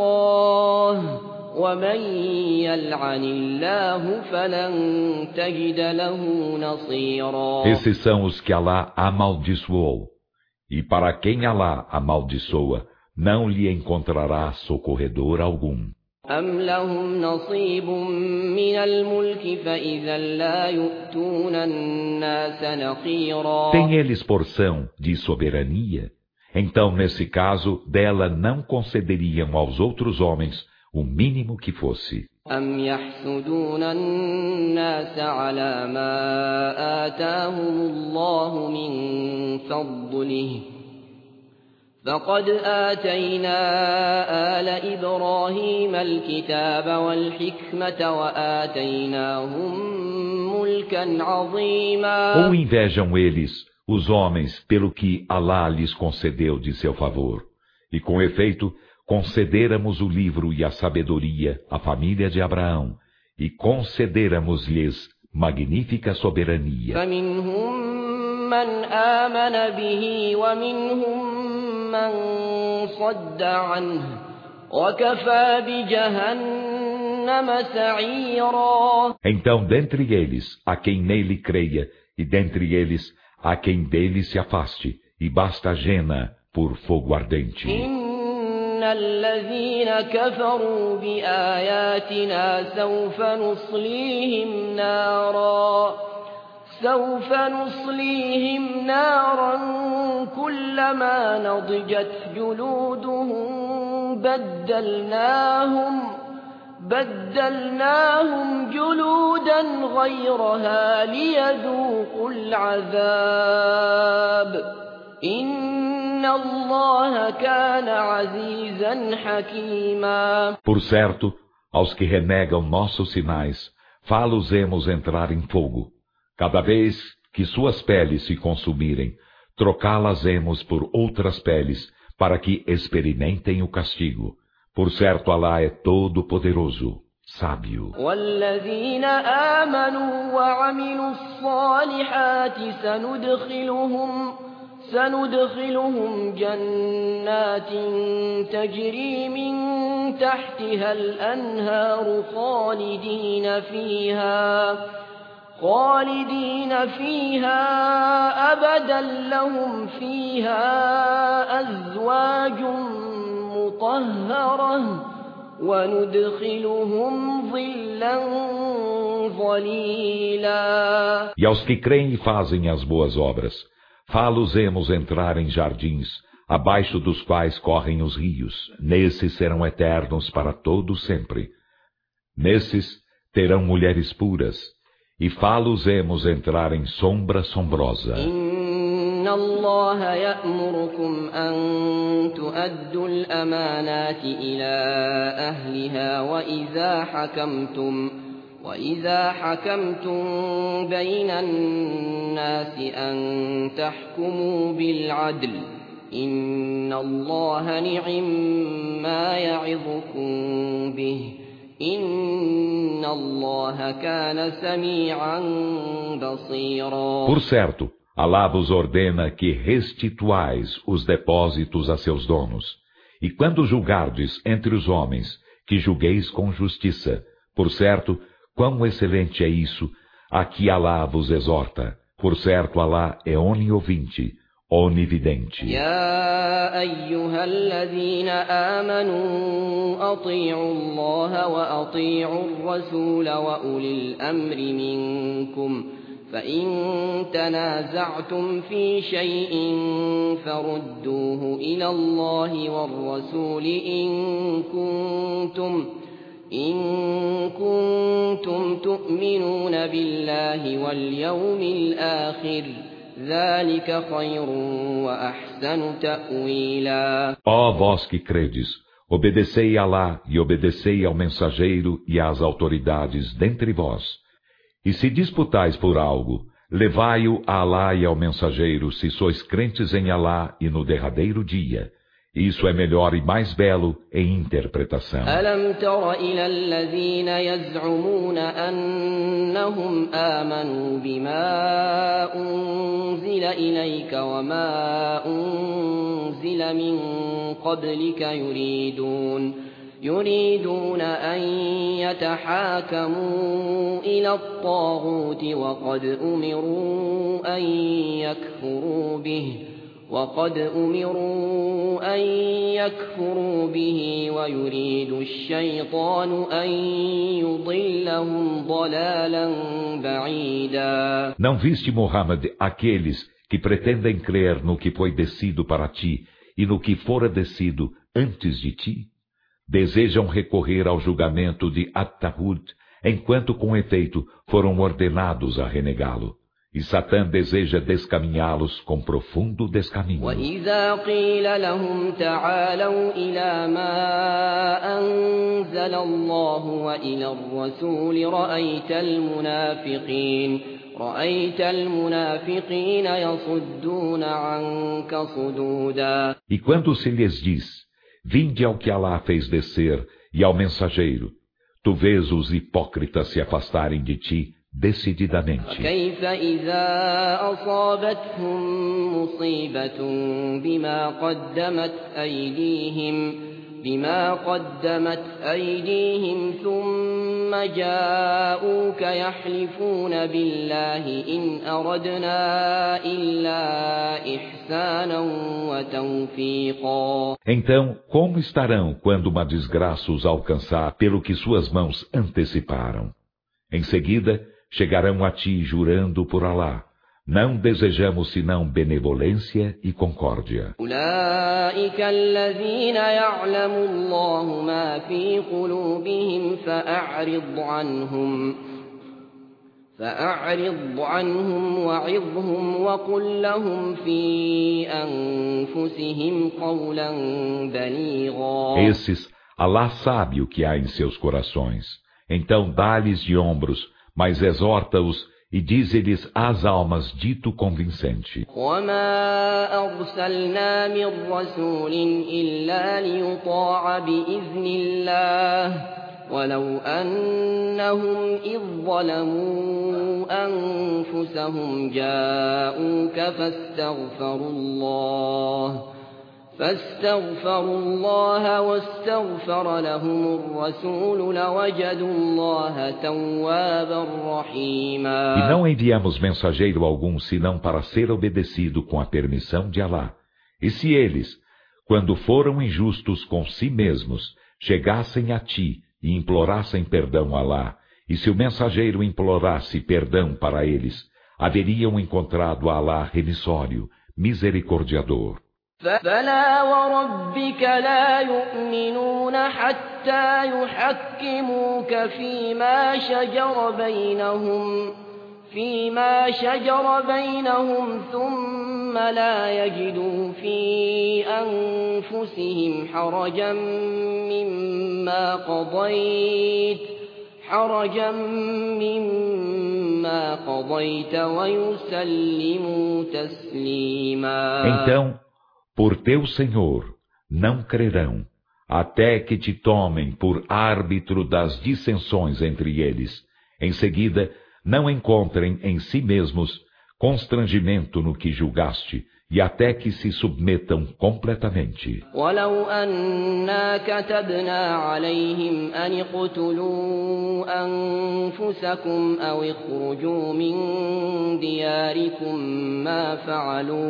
الله ومن يلعن الله فلن تجد له نصيرا. Esses são os que Alá amaldiçoou, e para quem Alá amaldiçoa, não lhe encontrará socorredor algum. أم لهم نصيب من الملك فإذا لا يؤتون الناس نقيرا. Tem eles porção de soberania? Então, nesse caso, dela não concederiam aos outros homens o mínimo que fosse. أم يحسدون الناس على ما آتاهم الله من فضله فقد آتينا آل إبراهيم الكتاب والحكمة وآتيناهم ملكا عظيما. Ou invejam eles, os homens, pelo que Alá lhes concedeu de seu favor. E com efeito, concederamos o livro e a sabedoria à família de Abraão, e concederamos-lhes magnífica soberania. فمنهم من آمن به ومنهم من صد عنه وكفى بجهنم سعيرا. Então, dentre eles, há quem nele creia, e dentre eles, há quem dele se afaste, e basta Jena por fogo ardente. إن الذين كفروا بآياتنا سوف نصليهم نارا كلما نضجت جلودهم بدلناهم جلودا غيرها ليذوقوا العذاب إن الله كان عزيزا حكيما. Por certo, aos que renegam nossos sinais, fá-los-emos entrar em fogo. Cada vez que suas peles se consumirem, trocá-las-emos por outras peles, para que experimentem o castigo. Por certo, Alá é todo-poderoso, sábio. والذين آمنوا وعملوا الصالحات سندخلهم جنات تجري من تحتها الأنهار خالدين فيها أبدا لهم فيها أزواج مطهرة وندخلهم ظلا ظليلا. E aos que creem e fazem as boas obras, fá-los-emos entrar em jardins, abaixo dos quais correm os rios. Nesses serão eternos para todo sempre. Nesses terão mulheres puras, e fá-los-emos entrar em sombra sombrosa. إن الله يأمركم أن تؤدوا الأمانات إلى أهلها وإذا حكمتم بين الناس أن تحكموا بالعدل إن الله نعم ما يعظكم به إن الله كان سميعا بصيرا. Por certo, Alá vos ordena que restituais os depósitos a seus donos. E quando julgardes entre os homens, que julgueis com justiça. Por certo, quão excelente é isso, a que Alá vos exorta. Por certo, Alá é oniovinte, onividente. يا أيها الذين آمنوا أطيعوا الله وأطيعوا الرسول وأولي الأمر منكم فإن تنازعتم في شيء فردوه إلى الله والرسول إن كنتم تؤمنون بالله واليوم الآخر ذلك خير وأحسن تأويلا. Ó vós que credes, obedecei a Alá e obedecei ao mensageiro e às autoridades dentre vós. E se disputais por algo, levai-o a Alá e ao mensageiro, se sois crentes em Alá e no derradeiro dia. Isso é melhor e mais belo em interpretação. ألم تر إلى الذين يزعمون أنهم آمنوا بما أنزل إليك وما أنزل من قبلك يريدون أن يتحاكموا إلى الطاغوت وقد أمروا أن يكفروا به ويريد الشيطان أن يضلهم ضلالا بعيدا. Não viste, Muhammad, aqueles que pretendem crer no que foi descido para ti e no que fora descido antes de ti? Desejam recorrer ao julgamento de At-Tahut, enquanto com efeito foram ordenados a renegá-lo. E Satã deseja descaminhá-los com profundo descaminho. وَإِذَا قِيلَ لَهُمْ تَعَالَوْا إِلَى مَا أَنزَلَ اللَّهُ وَإِلَى الرَّسُولِ رَأَيْتَ الْمُنَافِقِينَ يَصُدُّونَ عَنكَ صُدُودًا. E quando se lhes diz, vinde ao que Alá fez descer e ao mensageiro, tu vês os hipócritas se afastarem de ti decididamente. كيف إذا أصابتهم مصيبة بما قدمت أيديهم ثم جاءوك يحلفون بالله إن أردنا إلا إحسانا وتوفيقا. Então, como estarão quando uma desgraça os alcançar pelo que suas mãos anteciparam? Em seguida, chegarão a ti jurando por Alá. Não desejamos senão benevolência e concórdia. أولئك الذين يعلم الله ما في قلوبهم فأعرض عنهم وعظهم وقل لهم في أنفسهم قولا بليغا. Esses, Alá sabe o que há em seus corações. Então dá-lhes de ombros, mas exorta-os e dize-lhes às almas dito convincente. وَمَا أَرْسَلْنَا مِن رَّسُولٍ إِلَّا لِيُطَاعَ بِإِذْنِ اللَّهِ وَلَوْ أَنَّهُمْ إِذ ظَّلَمُوا أَنفُسَهُمْ جَاءُوكَ فاستغفروا الله واستغفر لهم الرسول لوجدوا الله توابا رحيما. E não enviamos mensageiro algum senão para ser obedecido com a permissão de Alá. E se eles, quando foram injustos com si mesmos, chegassem a ti e implorassem perdão a Alá, e se o mensageiro implorasse perdão para eles, haveriam encontrado a Alá remissório, misericordiador. فلا وربك لا يؤمنون حتى يحكموك فيما شجر بينهم ثم لا يجدوا في أنفسهم حرجا مما قضيت ويسلموا تسليما. Então, por teu Senhor, não crerão, até que te tomem por árbitro das dissensões entre eles. Em seguida, não encontrem em si mesmos constrangimento no que julgaste, e até que se submetam completamente. وَلَوْ أَنَّا كَتَبْنَا عَلَيْهِمْ أَنِ اقْتُلُوا أَنفُسَكُمْ أَوْ اخْرُجُوا مِنْ دِيَارِكُمْ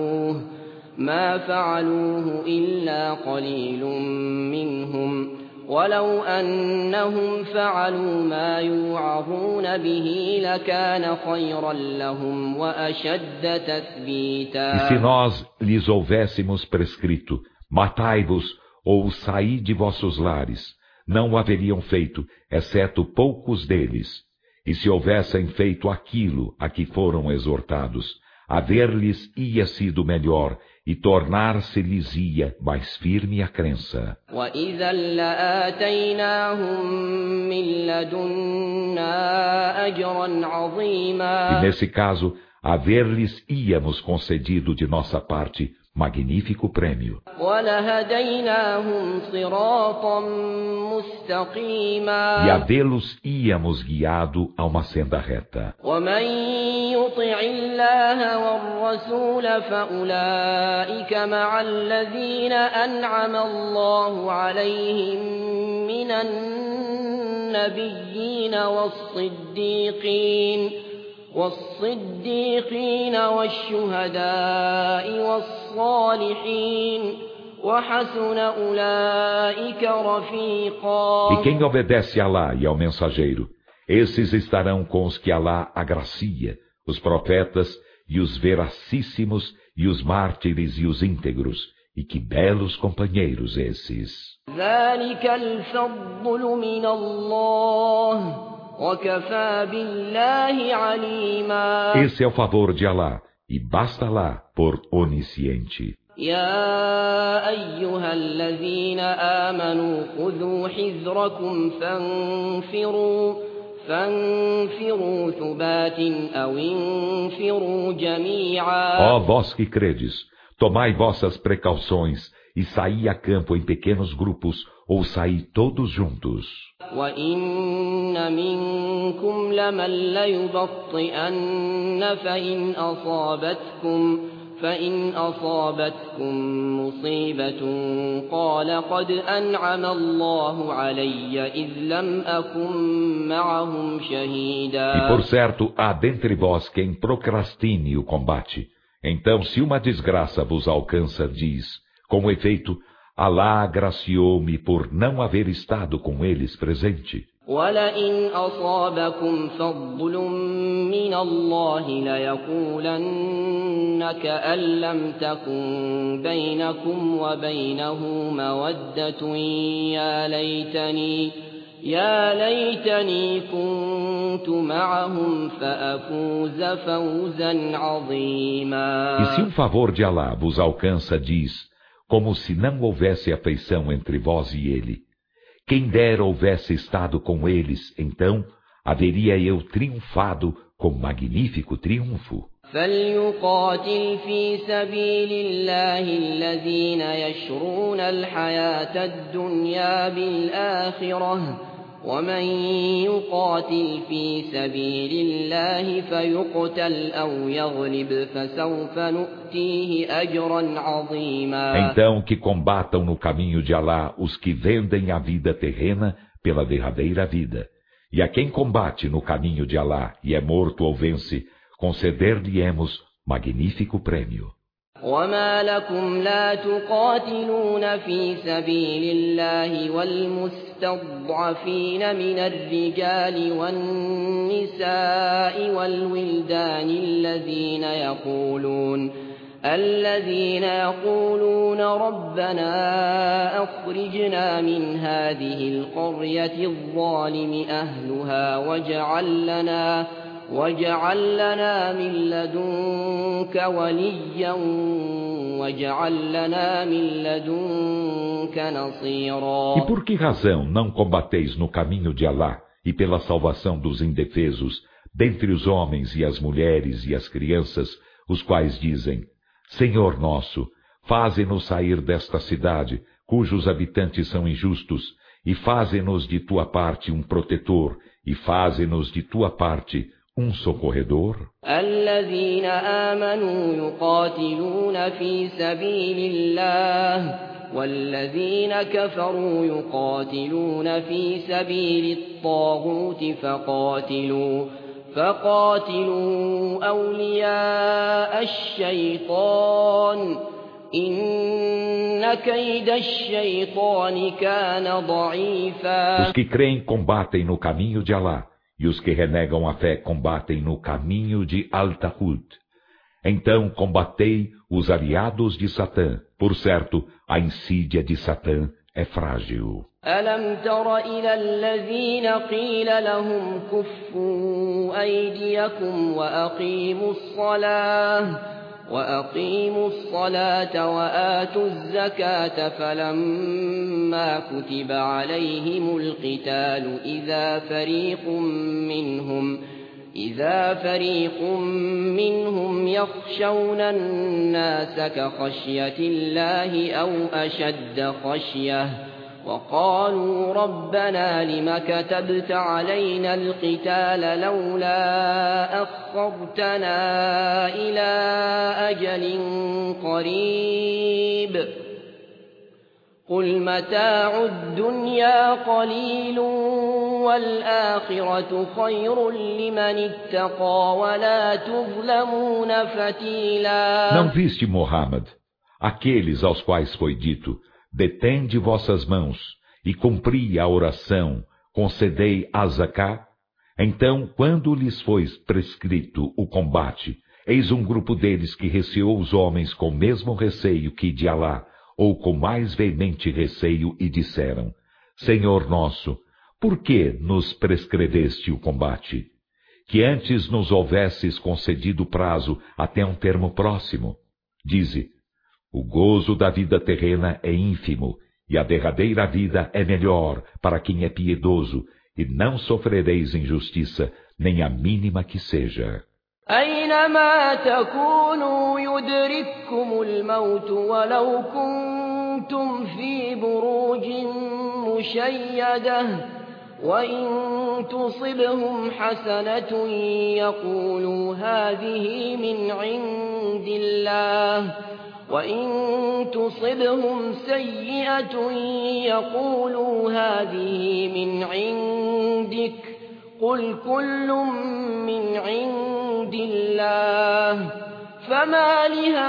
ما فعلوه إلا قليل منهم ولو أنهم فعلوا ما يوعظون به لكان خيرا لهم وأشد تثبيتا. E se nós lhes houvéssemos prescrito, matai-vos ou saí de vossos lares, não o haveriam feito, exceto poucos deles. E se houvessem feito aquilo a que foram exortados, haver-lhes ia sido melhor, e tornar-se-lhes-ia mais firme a crença. وَإِذًا لَآتَيْنَاهُم مِّن لَّدُنَّا أَجْرًا عَظِيمًا. E nesse caso, haver-lhes íamos concedido de nossa parte magnífico prêmio. وَلَهَدَيْنَاهُمْ صِرَاطًا مُّسْتَقِيمًا. E a vê-los íamos guiado a uma senda reta. وَمَن يُطِعِ اللَّهَ وَالرَّسُولَ فَأُولَٰئِكَ مَعَ الَّذِينَ أَنْعَمَ اللَّهُ عَلَيْهِم مِّنَ النَّبِيِّينَ والصديقين والشهداء والصالحين وحسن أولئك رفيقا. E quem obedece a Alá e ao mensageiro, esses estarão com os que Alá agracia, os profetas e os veracíssimos e os mártires e os íntegros, e que belos companheiros esses. ذلك الفضل من الله وكفى بالله عليما. Esse é o favor de Alá, e basta Alá por onisciente. يا أيها الذين آمنوا خذوا حذركم فانفروا ثبات أو انفروا جميعا. Ó vós que credes, tomai vossas precauções e saí a campo em pequenos grupos ou saí todos juntos. وَإِنَّ مِنكُمْ لَمَن لَّيُبَطِّئَنَّ فَإِنْ أَصَابَتْكُم مُّصِيبَةٌ قَالَ قَدْ أَنْعَمَ اللَّهُ عَلَيَّ إِذْ لَمْ أَكُن مَّعَهُمْ شَهِيدًا. E por certo há dentre vós quem procrastine o combate. Então, se uma desgraça vos alcança, diz, com efeito, Alá agraciou-me por não haver estado com eles presente. وَلَئِنْ أَصَابَكُمْ فَضْلٌ مِّنَ اللَّهِ لَيَقُولَنَّ كَأَن لَّمْ تَكُن بَيْنَكُمْ وَبَيْنَهُ مَوَدَّةٌ يا ليتني كنت معهم فأفوز فوزا عظيما. E se um favor de Alá vos alcança, diz, como se não houvesse afeição entre vós e ele. Quem dera houvesse estado com eles, então haveria eu triunfado com magnífico triunfo. فليقاتل في سبيل الله الذين يشرون الحياة الدنيا بالآخرة ومن يقاتل في سبيل الله فيقتل أو يغلب فسوف نؤتيه أجرا عظيما. Então que combatam no caminho de Alá os que vendem a vida terrena pela derradeira vida. E a quem combate no caminho de Alá e é morto ou vence, conceder-lhe-emos magnífico prêmio. وما لكم لا تقاتلون في سبيل الله والمستضعفين من الرجال والنساء والولدان الذين يقولون ربنا أخرجنا من هذه القرية الظالم أهلها واجعل لنا من لدنك وليا واجعل لنا من لدنك نصيرا. E por que razão não combateis no caminho de Alá e pela salvação dos indefesos, dentre os homens e as mulheres e as crianças, os quais dizem, Senhor nosso, faze-nos sair desta cidade, cujos habitantes são injustos, e faze-nos de tua parte um protetor, e faze-nos de tua parte um socorredor? الذين آمنوا يقاتلون في سبيل الله والذين كفروا يقاتلون في سبيل الطاغوت فقاتلوا أولياء الشيطان إن إن كيد الشيطان كان ضعيفا. Os que creem combatem no caminho de Alá, e os que renegam a fé combatem no caminho de Al-Tahut. Então combatei os aliados de Satã. Por certo, a insídia de Satã é frágil. ألم تر إلى الذين قيل لهم كفوا أيديكم وأقيموا الصلاة وآتوا الزكاة فلما كتب عليهم القتال إذا فريق منهم يخشون الناس كخشية الله أو أشد خشية وقالوا ربنا لم كتبت علينا القتال لولا أخرتنا إلى أجل قريب قل متاع الدنيا قليل والآخرة خير لمن اتقى ولا تظلمون فتيلا. Não viste, Muhammad, aqueles aos quais foi dito: detende vossas mãos e cumpri a oração, concedei a Zaká. Então, quando lhes foi prescrito o combate, eis um grupo deles que receou os homens com o mesmo receio que de Alá, ou com mais veemente receio, e disseram: Senhor nosso, por que nos prescreveste o combate? Que antes nos houvesses concedido prazo até um termo próximo. Dize: o gozo da vida terrena é ínfimo, e a derradeira vida é melhor para quem é piedoso, e não sofrereis injustiça, nem a mínima que seja. أينما تكونوا يدرككم الموت ولو كنتم في بروج مشيدة وإن تصبهم حسنة يقولوا هذه من عند الله وإن تصبهم سيئة يقولوا هذه من عندك قل كل من عند الله فما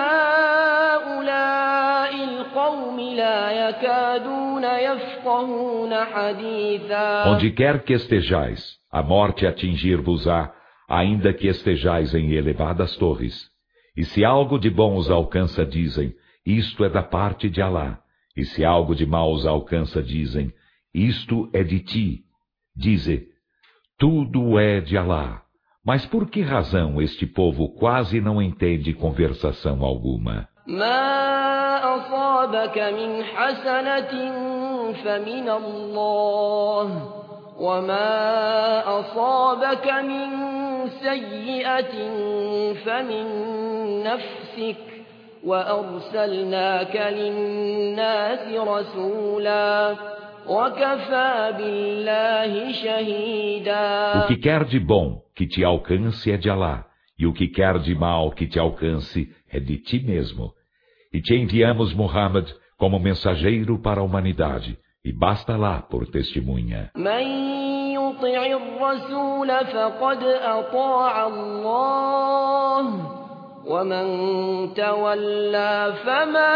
لهؤلاء القوم لا يكادون يفقهون حديثا. Onde quer que estejais, a morte atingir-vos-á, ainda que estejais em elevadas torres. E se algo de bom os alcança, dizem: isto é da parte de Alá. E se algo de mal os alcança, dizem: isto é de ti. Dize: tudo é de Alá. Mas por que razão este povo quase não entende conversação alguma? ما أصابك من حسنة فمن الله وما أصابك من سيئة فمن نفسك وأرسلناك للناس رسولا وكفى بالله شهيدا. O que quer de bom que te alcance é de Alá, e o que quer de mal que te alcance é de ti mesmo. E te enviamos, Muhammad, como mensageiro para a humanidade, e basta lá por testemunha. من يطع الرسول فقد أطاع الله ومن تولى فما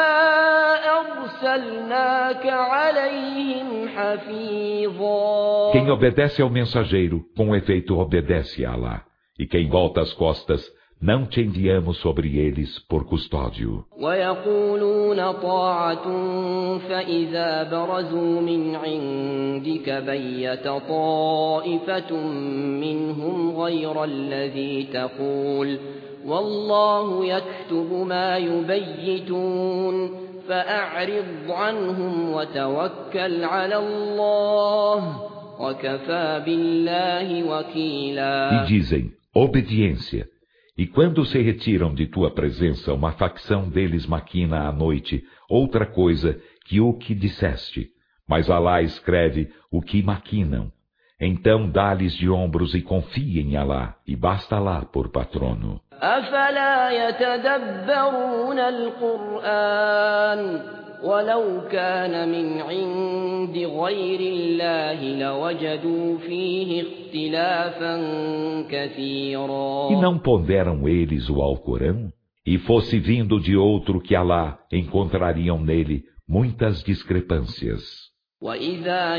أرسلناك عليهم حفيظا. Quem obedece ao mensageiro, com efeito obedece a Alá. E quem volta as costas, não te enviamos sobre eles por custódio. ويقولون طاعة فإذا برزوا من عندك بيت طائفة منهم غير الذي تقول والله يكتب ما يبيتون فأعرض عنهم وتوكل على الله وكفى بالله وكيلا. E dizem, obediência. E quando se retiram de tua presença, uma facção deles maquina à noite outra coisa que o que disseste. Mas Alá escreve o que maquinam. Então dá-lhes de ombros e confia em Alá, e basta Alá por patrono. أفلا يتدبرون القرآن ولو كان من عند غير الله لوجدوا فيه اختلافا كثيرا. E não ponderam eles o Alcorão? E fosse vindo de outro que Alá, encontrariam nele muitas discrepâncias. وإذا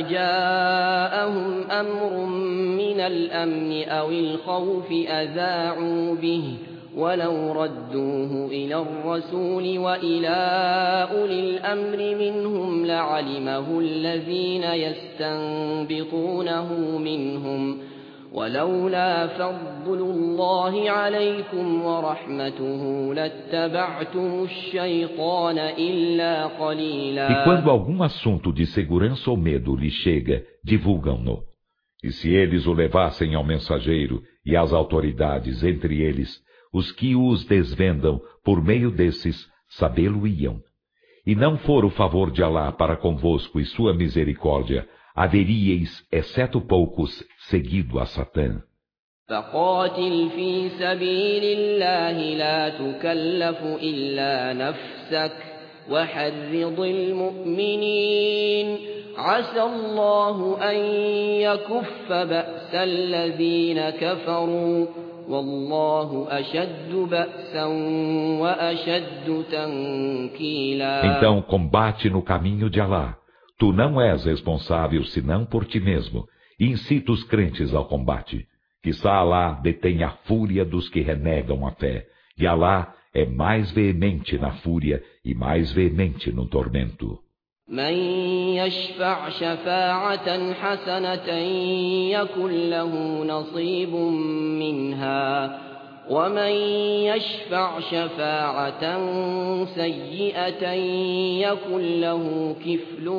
جاءهم أمر من الأمن أو الخوف أذاعوا به ولو ردوه إلى الرسول وإلى أولي الأمر منهم لعلمه الذين يستنبطونه منهم ولولا فضل الله عليكم ورحمته لاتبعتم الشيطان إلا قليلا. E quando algum assunto de segurança ou medo lhe chega, divulgam-no. E se eles o levassem ao mensageiro e às autoridades, entre eles, os que os desvendam por meio desses, sabê-lo-iam. E não for o favor de Alá para convosco e sua misericórdia, haveríeis, exceto poucos, seguido a Satã. فقاتل في سبيل الله لا تكلف إلا نفسك وحرض المؤمنين عسى الله أن يكف بأس الذين كفروا والله أشد بأسا وأشد تنكيلا. Então combate no caminho de Alá. Tu não és responsável senão por ti mesmo, e incita os crentes ao combate. Quizá Alá detém a fúria dos que renegam a fé, e Alá é mais veemente na fúria e mais veemente no tormento. من يشفع شفاعة حسنة يكن له نصيب منها ومن يشفع شفاعة سيئة يكن له كفل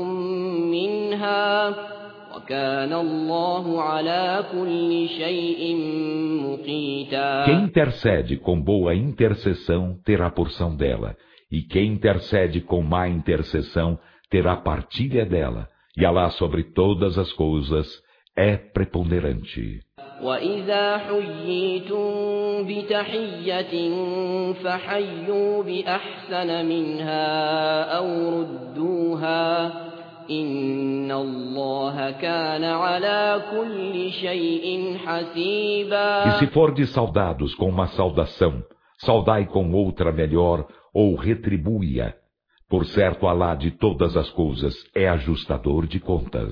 منها وكان الله على كل شيء مقيتا. Quem intercede com boa intercessão terá porção dela, e quem intercede com má intercessão terá partilha dela, e Alá sobre todas as coisas é preponderante. وَإِذَا حُيِّيتُم بِتَحِيَّةٍ فَحَيُّوا بِأَحْسَنَ مِنْهَا أَوْ رُدُّوهَا إِنَّ اللَّهَ كَانَ عَلَى كُلِّ شَيْءٍ حَسِيبًا. E se fordes saudados com uma saudação, saudai com outra melhor, ou retribui-a. Por certo, Alá de todas as coisas é ajustador de contas.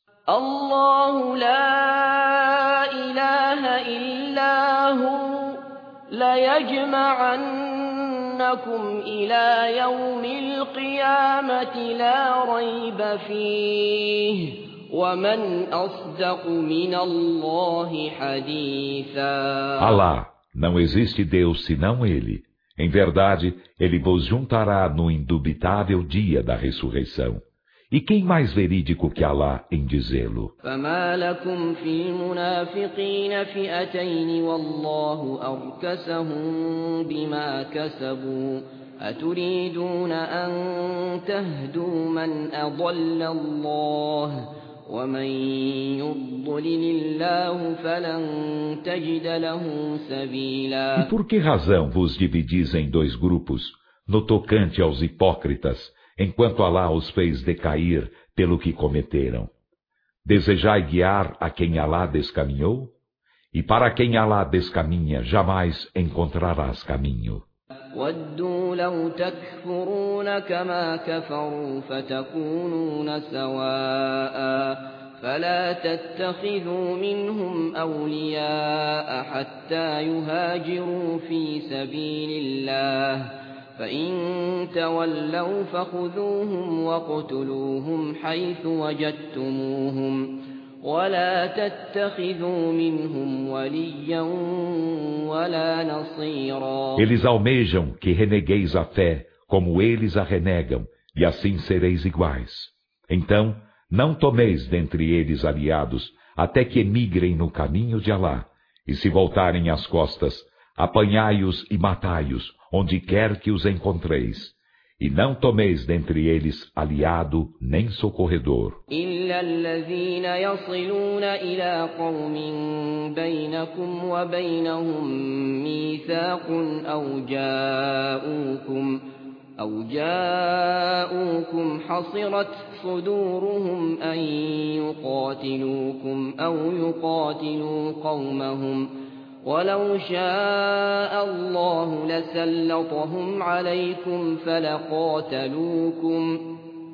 الله لا إله إلا هو ليجمعنكم إلى يوم القيامة لا ريب فيه ومن أصدق من الله حديثا. Alá, não existe Deus senão Ele. Em verdade, Ele vos juntará no indubitável dia da ressurreição. E quem mais verídico que Alá em dizê-lo? فما لكم في المنافقين فئتين والله أركسهم بما كسبوا أتريدون أن تهدوا من أضل الله ومن يضلل الله فلن تجد له سبيلا. E por que razão vos dividis em dois grupos, no tocante aos hipócritas, enquanto Alá os fez decair pelo que cometeram? Desejai guiar a quem Alá descaminhou? E para quem Alá descaminha, jamais encontrarás caminho. وَدُّوا لَوْ تَكْفُرُونَ كَمَا كَفَرُوا فَتَكُونُونَ سَوَاءً فَلَا تَتَّخِذُوا مِنْهُمْ أَوْلِيَاءَ حَتَّى يُهَاجِرُوا فِي سَبِيلِ اللَّهِ فَإِن تَوَلَّوْا فَخُذُوهُمْ وَاقْتُلُوهُمْ حَيْثُ وَجَدتُّمُوهُمْ وَلَا تَتَّخِذُوا مِنْهُمْ وَلِيًّا وَلَا نَصِيرًا. Eles almejam que renegueis a fé, como eles a renegam, e assim sereis iguais. Então, não tomeis dentre eles aliados, até que emigrem no caminho de Alá, e se voltarem as costas, apanhai-os e matai-os, onde quer que os encontreis. E não tomeis dentre eles aliado nem socorredor. إِلَّا الَّذِينَ يَصِلُونَ إِلَى قَوْمٍ بَيْنَكُمْ وَبَيْنَهُم مِّيثَاقٌ أَوْ جَاءُوكُمْ حَصِرَتْ صُدُورُهُمْ أَن يُقَاتِلُوكُمْ أَوْ يُقَاتِلُوا قَوْمَهُمْ وَلَوْ شَاءَ اللَّهُ لَسَلَّطَهُمْ عَلَيْكُمْ فَلَقَاتَلُوكُمْ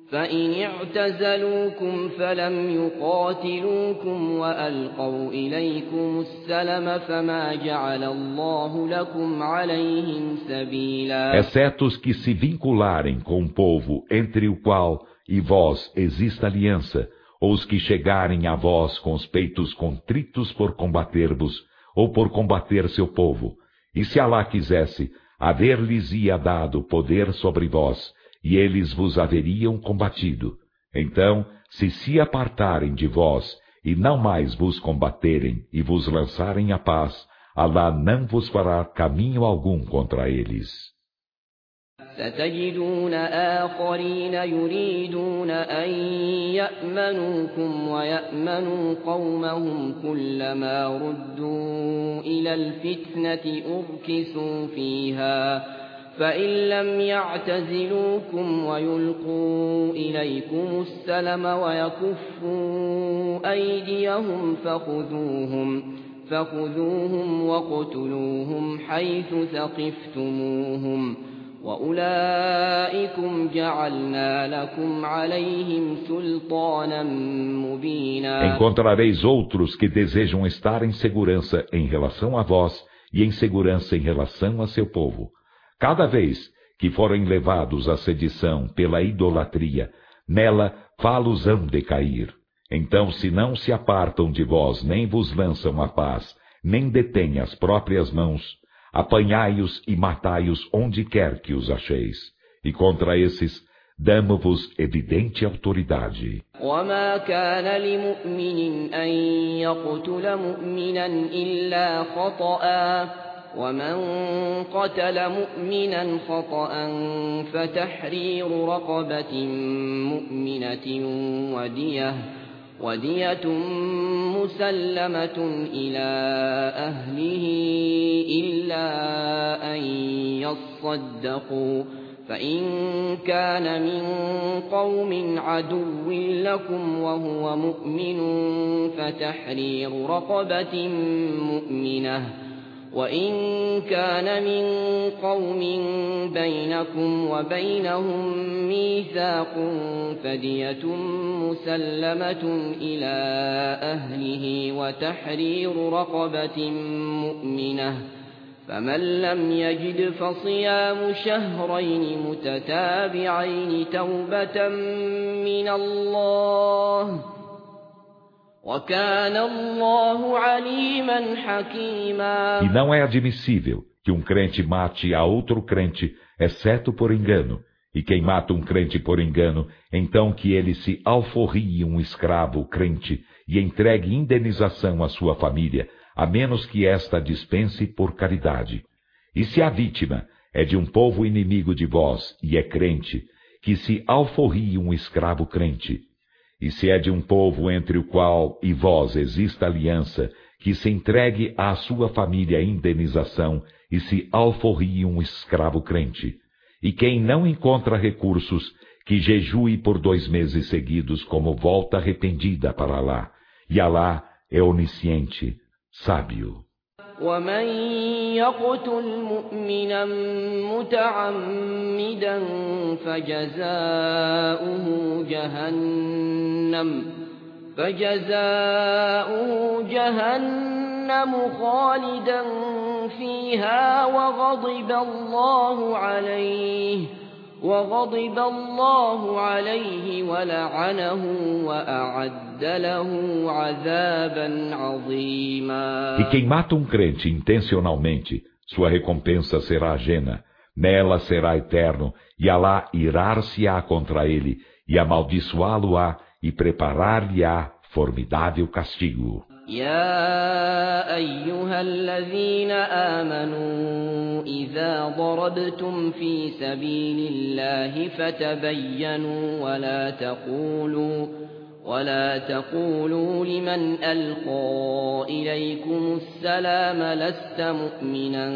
فإن اعتزلوكم فلم يقاتلوكم وألقوا إليكم السلم فما جعل الله لكم عليهم سبيلا. Exceto os que se vincularem com um povo entre o qual e vós exista aliança, ou os que chegarem a vós com os peitos contritos por combater-vos, ou por combater seu povo. E se Alá quisesse, haver-lhes-ia dado poder sobre vós, e eles vos haveriam combatido. Então, se apartarem de vós, e não mais vos combaterem, e vos lançarem a paz, Alá não vos fará caminho algum contra eles. ستجدون آخرين يريدون أن يأمنوكم ويأمنوا قومهم كلما ردوا إلى الفتنة أركسوا فيها فإن لم يعتزلوكم ويلقوا إليكم السلم ويكفوا أيديهم فخذوهم واقتلوهم حيث ثقفتموهم وأولئكم جعلنا لكم عليهم سلطانا مبينا. Encontrareis outros que desejam estar em segurança em relação a vós e em segurança em relação a seu povo. Cada vez que forem levados à sedição pela idolatria, nela fá-los-ão de cair. Então, se não se apartam de vós, nem vos lançam a paz, nem detêm as próprias mãos, apanhai-os e matai-os onde quer que os acheis. E contra esses, damo-vos evidente autoridade. وما كان لمؤمن أن يقتل مؤمنا إلا خطأ ومن قتل مؤمنا خطأ فتحرير رقبة مؤمنة ودية مسلمة إلى أهله إلا أن يصدقوا فإن كان من قوم عدو لكم وهو مؤمن فتحرير رقبة مؤمنة وإن كان من قوم بينكم وبينهم ميثاق فدية مسلمة إلى أهله وتحرير رقبة مؤمنة فمن لم يجد فصيام شهرين متتابعين توبة من الله وكان الله عليما حكيما. E não é admissível que um crente mate a outro crente, exceto por engano. E quem mata um crente por engano, então que ele se alforrie um escravo crente e entregue indenização à sua família, a menos que esta dispense por caridade. E se a vítima é de um povo inimigo de vós e é crente, que se alforrie um escravo crente. E se é de um povo entre o qual e vós exista aliança, que se entregue à sua família indenização e se alforrie um escravo crente. E quem não encontra recursos, que jejue por 2 meses seguidos como volta arrependida para Alá. E Alá é onisciente, sábio. ومن يقتل مؤمنا متعمدا فجزاؤه جهنم خالدا فيها وغضب الله عليه ولعنه وأعد له عذابا عظيما. E quem mata um crente intencionalmente, sua recompensa será ajena, nela será eterno, e Alá irar-se-á contra ele, e amaldiçoá-lo-á, e preparar-lhe-á formidável castigo. يا أيها الذين آمنوا إذا ضربتم في سبيل الله فتبينوا ولا تقولوا لمن ألقى إليكم السلام لست مؤمنا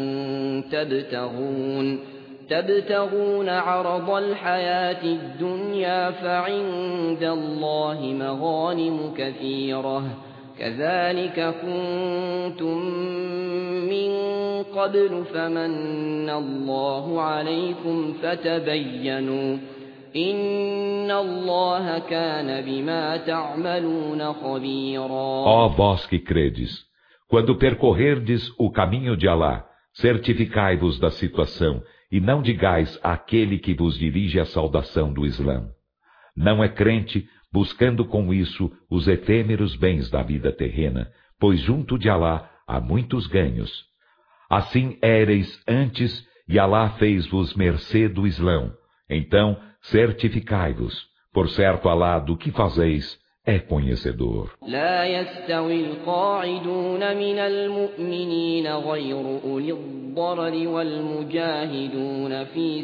تبتغون عرض الحياة الدنيا فعند الله مغانم كثيرة كذلك كنتم من قبل فمن الله عليكم فتبينوا إن الله كان بما تعملون خبيرا. Ó vós que credes, quando percorrerdes o caminho de Alá, certificai-vos da situação e não digais àquele que vos dirige a saudação do Islã. Não é crente, buscando com isso os efêmeros bens da vida terrena, pois junto de Alá há muitos ganhos. Assim éreis antes, e Alá fez-vos mercê do Islã. Então, certificai-vos. Por certo, Alá do que fazeis é conhecedor. لا يستوي القاعدون من المؤمنين غير أولي الضرر والمجاهدون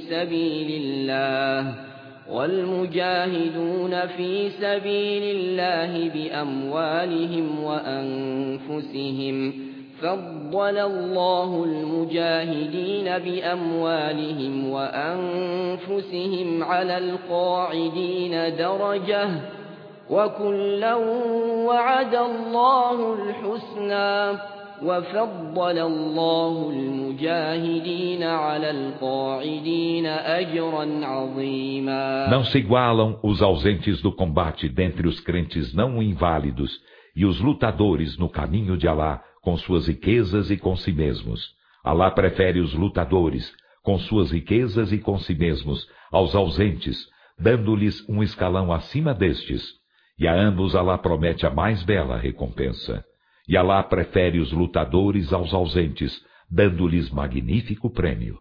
في سبيل الله بأموالهم وأنفسهم فضل الله المجاهدين بأموالهم وأنفسهم على القاعدين درجة وكلا وعد الله الحسنى وفضل الله المجاهدين على القاعدين أجرا عظيما. Não se igualam os ausentes do combate dentre os crentes não inválidos e os lutadores no caminho de Alá com suas riquezas e com si mesmos. Alá prefere os lutadores com suas riquezas e com si mesmos aos ausentes, dando-lhes um escalão acima destes. E a ambos Alá promete a mais bela recompensa. E Alá prefere os lutadores aos ausentes, dando-lhes magnífico prêmio.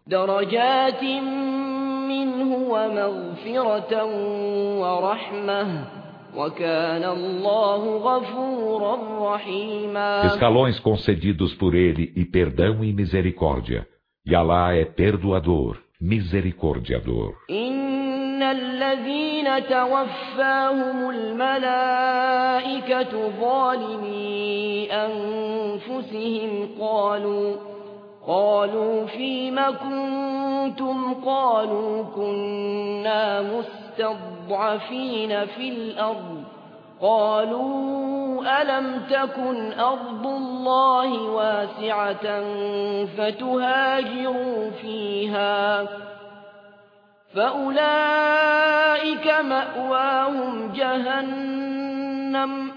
Escalões concedidos por ele e perdão e misericórdia. E Alá é perdoador, misericordiador. إن الذين توفاهم الملائكة ظالمي أنفسهم قالوا فيم كنتم قالوا كنا مستضعفين في الأرض قالوا ألم تكن أرض الله واسعة فتهاجروا فيها فأولئك مأواهم جهنم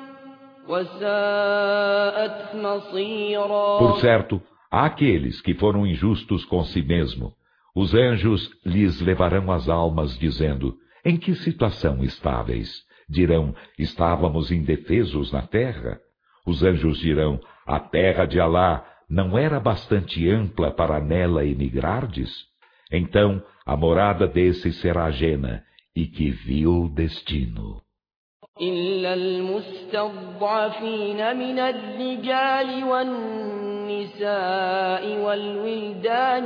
وساءت مصيرا. Por certo, àqueles que foram injustos com si mesmo, os anjos lhes levarão as almas dizendo: em que situação estáveis? Dirão: estávamos indefesos na terra. Os anjos dirão: a terra de Alá não era bastante ampla para nela emigrardes? Então, a morada desses será Jena, e que vil destino. إلا المستضعفين من الرجال والنساء والولدان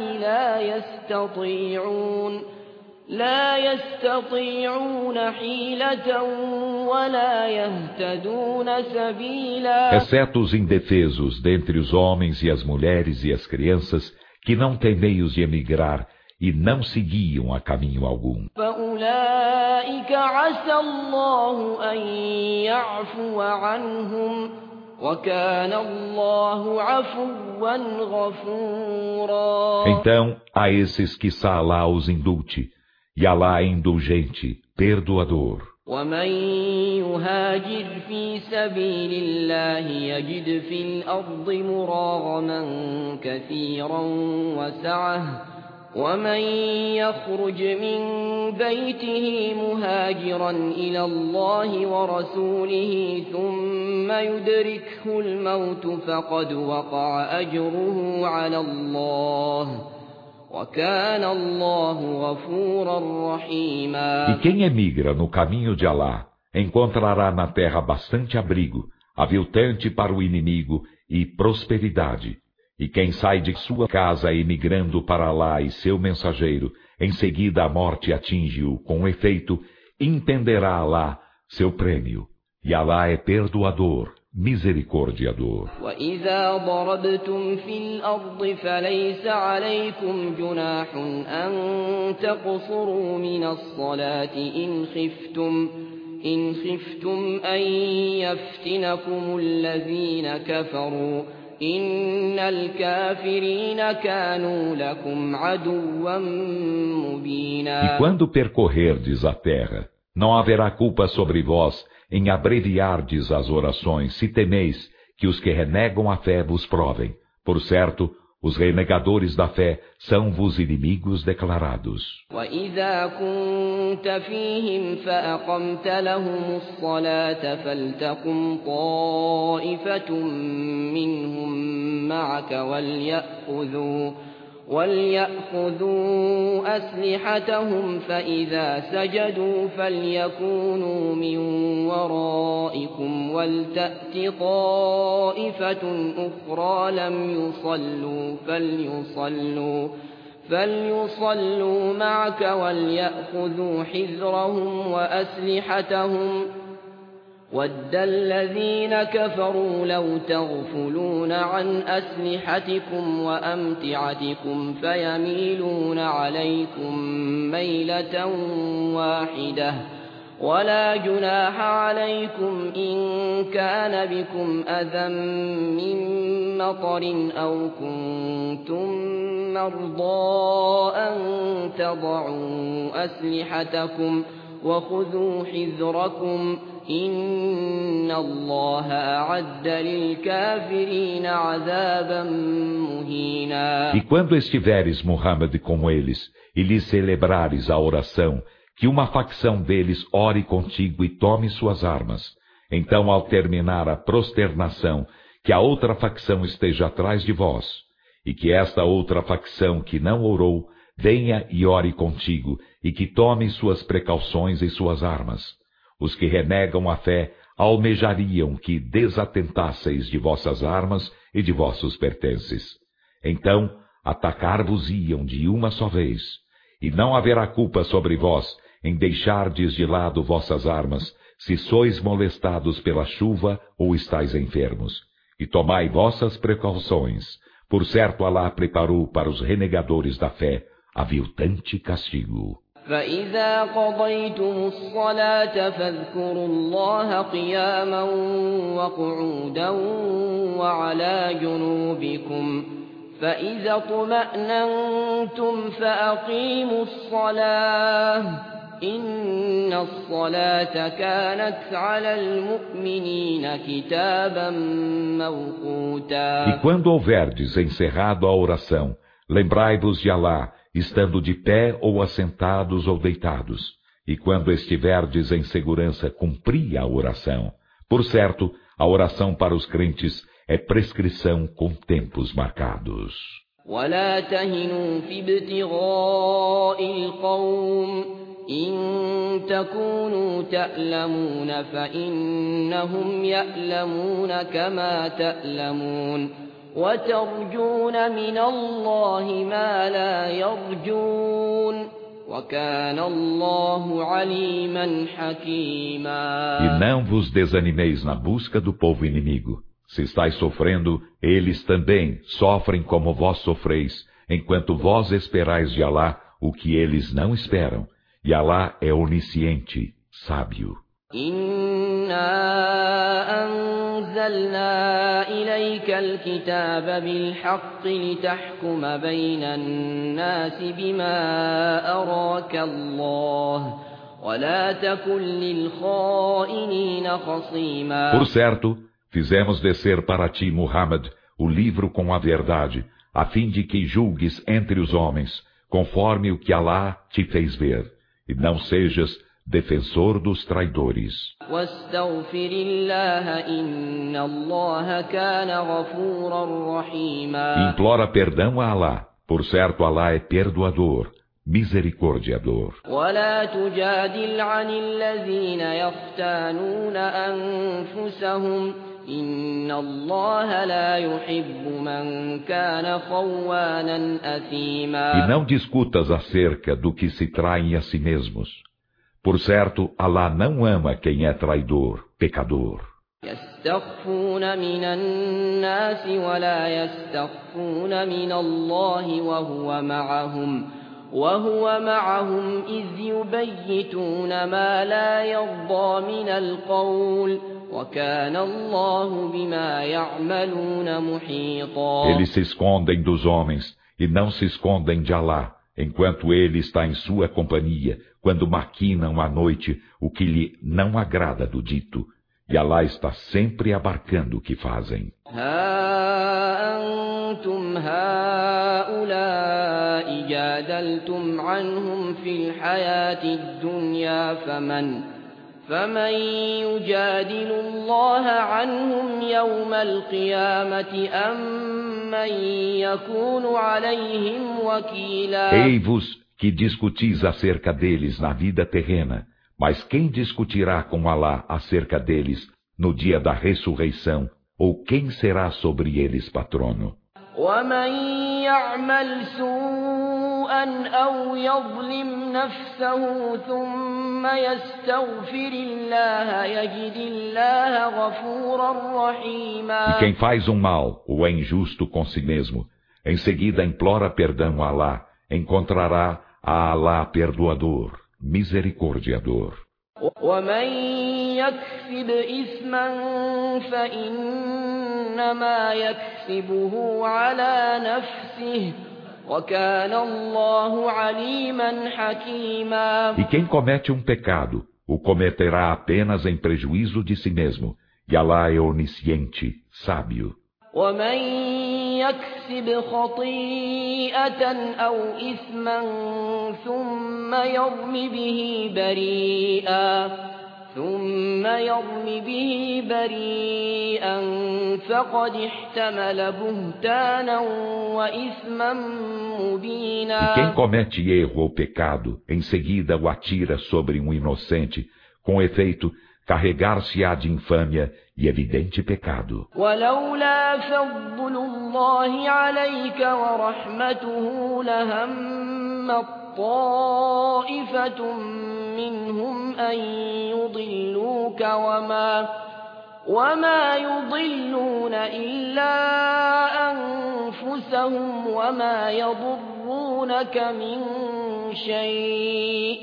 لا يستطيعون حيلة ولا يهتدون سبيلا. Exceto os indefesos dentre os homens e as mulheres e as crianças, que não têm meios de emigrar e não se guiam a caminho algum. Então, a esses que Alá os indulte, e Alá é indulgente, perdoador. ومن يهاجر في سبيل الله يجد في الأرض مراغما كثيرا وسعة ومن يخرج من بيته مهاجرا إلى الله ورسوله ثم يدركه الموت فقد وقع أجره على الله وكان الله غفورا رحيما. E quem emigra no caminho de Alá encontrará na terra bastante abrigo, aviltante para o inimigo e prosperidade. E quem sai de sua casa emigrando para Alá e seu mensageiro, em seguida a morte atinge-o com efeito, entenderá Alá seu prêmio. E Alá é perdoador, misericordiador. وَإِذَا ضَرَبْتُمْ فِي الْأَرْضِ فَلَيْسَ عَلَيْكُمْ جُنَاحٌ أَن تَقْصُرُوا مِنَ الصَّلَاةِ إِنْ خِفْتُمْ أَن يَفْتِنَكُمُ الَّذِينَ كَفَرُوا إن الكافرين كانوا لكم عدوا مبينا. E quando percorrerdes a terra, não haverá culpa sobre vós em abreviardes as orações, se temeis que os que renegam a fé vos provem. Por certo, os renegadores da fé são vos inimigos declarados. وإذا كنت فيهم فأقمت لهم الصلاة فلتقم طائفة منهم معك وليأخذوا أسلحتهم فإذا سجدوا فليكونوا من ورائكم ولتأت طائفة أخرى لم يصلوا فليصلوا معك وليأخذوا حذرهم وأسلحتهم وَدَّ الَّذِينَ كَفَرُوا لَوْ تَغْفُلُونَ عَنْ أَسْلِحَتِكُمْ وَأَمْتِعَتِكُمْ فَيَمِيلُونَ عَلَيْكُمْ مَيْلَةً وَاحِدَةً وَلَا جُنَاحَ عَلَيْكُمْ إِن كَانَ بِكُمْ أَذًى مِّن مَّطَرٍ أَوْ كُنتُم مَّرْضَىٰ أَن تَضَعُوا أَسْلِحَتَكُمْ وَخُذُوا حِذْرَكُمْ إِنَّ اللَّهَ أَعَدَّ لِلْكَافِرِينَ عَذَابًا مُهِينًا. E quando estiveres, Muhammad, com eles, e lhes celebrares a oração, que uma facção deles ore contigo e tome suas armas. Então, ao terminar a prosternação, que a outra facção esteja atrás de vós, e que esta outra facção que não orou, venha e ore contigo, e que tome suas precauções e suas armas. Os que renegam a fé almejariam que desatentasseis de vossas armas e de vossos pertences. Então, atacar-vos-iam de uma só vez, e não haverá culpa sobre vós em deixardes de lado vossas armas, se sois molestados pela chuva ou estáis enfermos. E tomai vossas precauções. Por certo, Alá preparou para os renegadores da fé aviltante castigo. فَإِذَا قَضَيْتُمُ الصَّلَاةَ فَاذْكُرُوا اللَّهَ قِيَامًا وَقُعُودًا وَعَلَى جُنُوبِكُمْ فَإِذَا اطْمَأْنَنتُمْ فَأَقِيمُوا الصَّلَاةَ إِنَّ الصَّلَاةَ كَانَتْ عَلَى الْمُؤْمِنِينَ كِتَابًا مَّوْقُوتًا. E quando houverdes encerrado a oração, lembrai-vos de Alá, estando de pé ou assentados ou deitados. E quando estiverdes em segurança, cumpri a oração. Por certo, a oração para os crentes é prescrição com tempos marcados. وَلَا تَهِنُوا فِي ابْتِغَاءِ الْقَوْمِ إِن تَكُونُوا تَأْلَمُونَ فَإِنَّهُمْ يَأْلَمُونَ كَمَا تَأْلَمُونَ وَتَرْجُونَ مِنَ اللَّهِ مَا لَا يَرْجُونَ وَكَانَ اللَّهُ عَلِيمًا حَكِيمًا. E não vos desanimeis na busca do povo inimigo. Se estáis sofrendo, eles também sofrem como vós sofreis, enquanto vós esperais de Alá o que eles não esperam. E Alá é onisciente, sábio. إِنَّا أَنزَلْنَا إِلَيْكَ الْكِتَابَ بِالْحَقِّ لِتَحْكُمَ بَيْنَ النَّاسِ بِمَا أَرَاكَ اللَّهُ وَلَا تَكُن لِّلْخَائِنِينَ خَصِيمًا. Por certo, fizemos descer para ti, Muhammad, o livro com a verdade, a fim de que julgues entre os homens, conforme o que Alá te fez ver, e não sejas defensor dos traidores. Implora perdão a Alá, por certo Alá é perdoador, misericordiador. ولا تجادل عن الذين يختانون أنفسهم إن الله لا يحب من كان خوانا أثيما. E não discutas acerca do que se traem a si mesmos. Por certo, Alá não ama quem é traidor, pecador. يستخفون من الناس ولا يستخفون من الله وهو معهم إذ يبيتون ما لا يرضى من القول وكان الله بما يعملون محيطا. Eles se escondem dos homens e não se escondem de Alá, enquanto ele está em sua companhia, quando maquinam à noite o que lhe não agrada do dito. E Alá está sempre abarcando o que fazem. ها أنتم هؤلاء جادلتم عنهم في الحياة الدنيا فمن يجادل الله عنهم يوم القيامة أم من يكون عليهم وكيلا. Ei-vos que discutis acerca deles na vida terrena, mas quem discutirá com Alá acerca deles no dia da ressurreição, ou quem será sobre eles patrono? ومن يعمل سوءا أو يظلم نفسه ثم يستغفر الله يجد الله غفورا رحيما. E quem faz um mal ou é injusto com si mesmo, em seguida implora perdão a Alá, encontrará a Alá perdoador, misericordiador. ومن يكسب إثما فإنما يكسبه على نفسه وكان الله عليما حكيما. E quem comete um pecado, o cometerá apenas em prejuízo de si mesmo, e Alá é onisciente, sábio. ومن يكسب خطيئة أو إثما ثم يرم به بريئا فقد احتمل بهتانا وإثما مبينا. E quem comete erro ou pecado, em seguida o atira sobre um inocente, com efeito, carregar-se-á de infâmia e evidente pecado. ولولا فضل الله عليك ورحمته لهم طائفة منهم أن يضلوك وما يضلون إلا أنفسهم وما يضرونك من شيء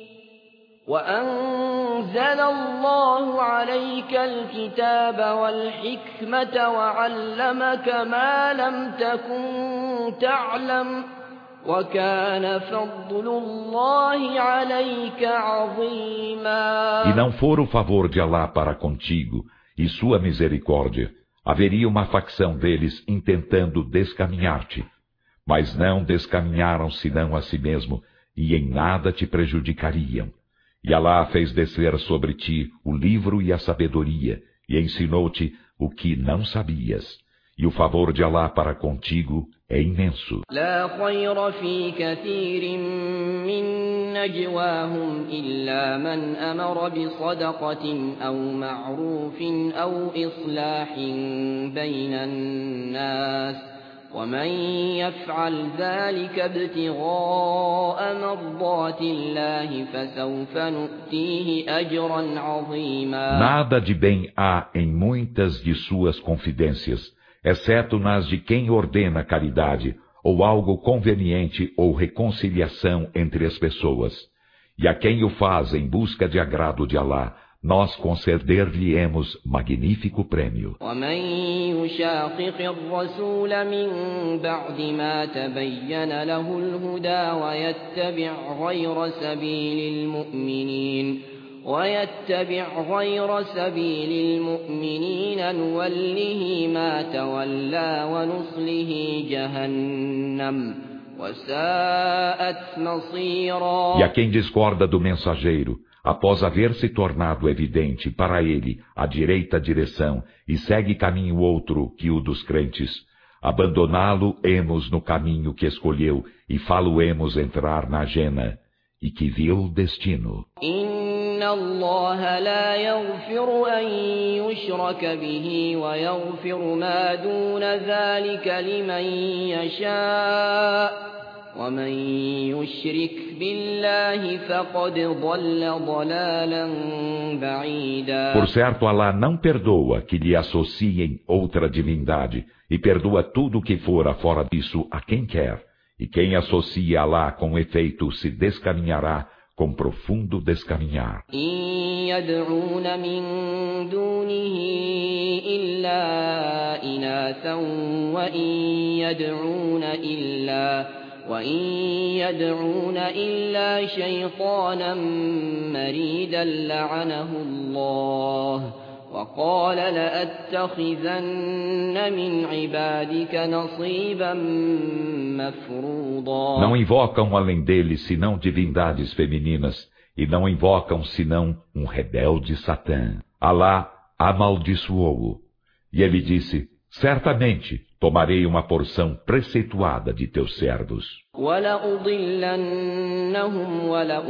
وأنزل الله عليك الكتاب والحكمة وعلمك ما لم تكن تعلم وكان فضل الله عليك عظيما. E não for o favor de Alá para contigo e sua misericórdia, haveria uma facção deles intentando descaminhar-te, mas não descaminharam senão a si mesmo e em nada te prejudicariam. E Alá fez descer sobre ti o livro e a sabedoria, e ensinou-te o que não sabias. E o favor de Alá para contigo é imenso. لا خير في كثير من نجواهم إلا من أمر بصدقة أو معروف أو إصلاح بين الناس ومن يفعل ذلك ابتغاء مرضات الله فسوف نؤتيه أجرا عظيما. Nada de bem há em muitas de suas confidências, exceto nas de quem ordena caridade, ou algo conveniente ou reconciliação entre as pessoas. E a quem o faz em busca de agrado de Alá, nós conceder-lhe-emos magnífico prêmio. ومن يشاقق الرسول من بعد ما تبين له الهدى ويتبع غير سبيل المؤمنين نوله ما تولى ونصله جهنم وساءت مصيرا. E a quem discorda do mensageiro, após haver se tornado evidente para ele a direita direção e segue caminho outro que o dos crentes, abandoná-lo-emos no caminho que escolheu e fá-lo-emos entrar na jena, e que vil destino. إن الله لا يغفر أن يشرك به ويغفر ما دون ذلك لمن يشاء ومن يشرك بالله فقد ضل ضلالا بعيدا. Por certo, Alá não perdoa que lhe associem outra divindade e perdoa tudo o que fora fora disso a quem quer. E quem associa Alá com efeito se descaminhará com profundo descaminhar. إن يدعون من دونه إلا إناثا وإن يدعون إلا شيطانا مريدا لعنه الله وقال لأتخذن من عبادك نصيبا مفروضا. Não invocam além dele senão divindades femininas, e não invocam senão um rebelde Satã. Alá amaldiçoou-o. E ele disse, certamente tomarei uma porção preceituada de teus servos. وَلَأُضِلَّنَّهُمْ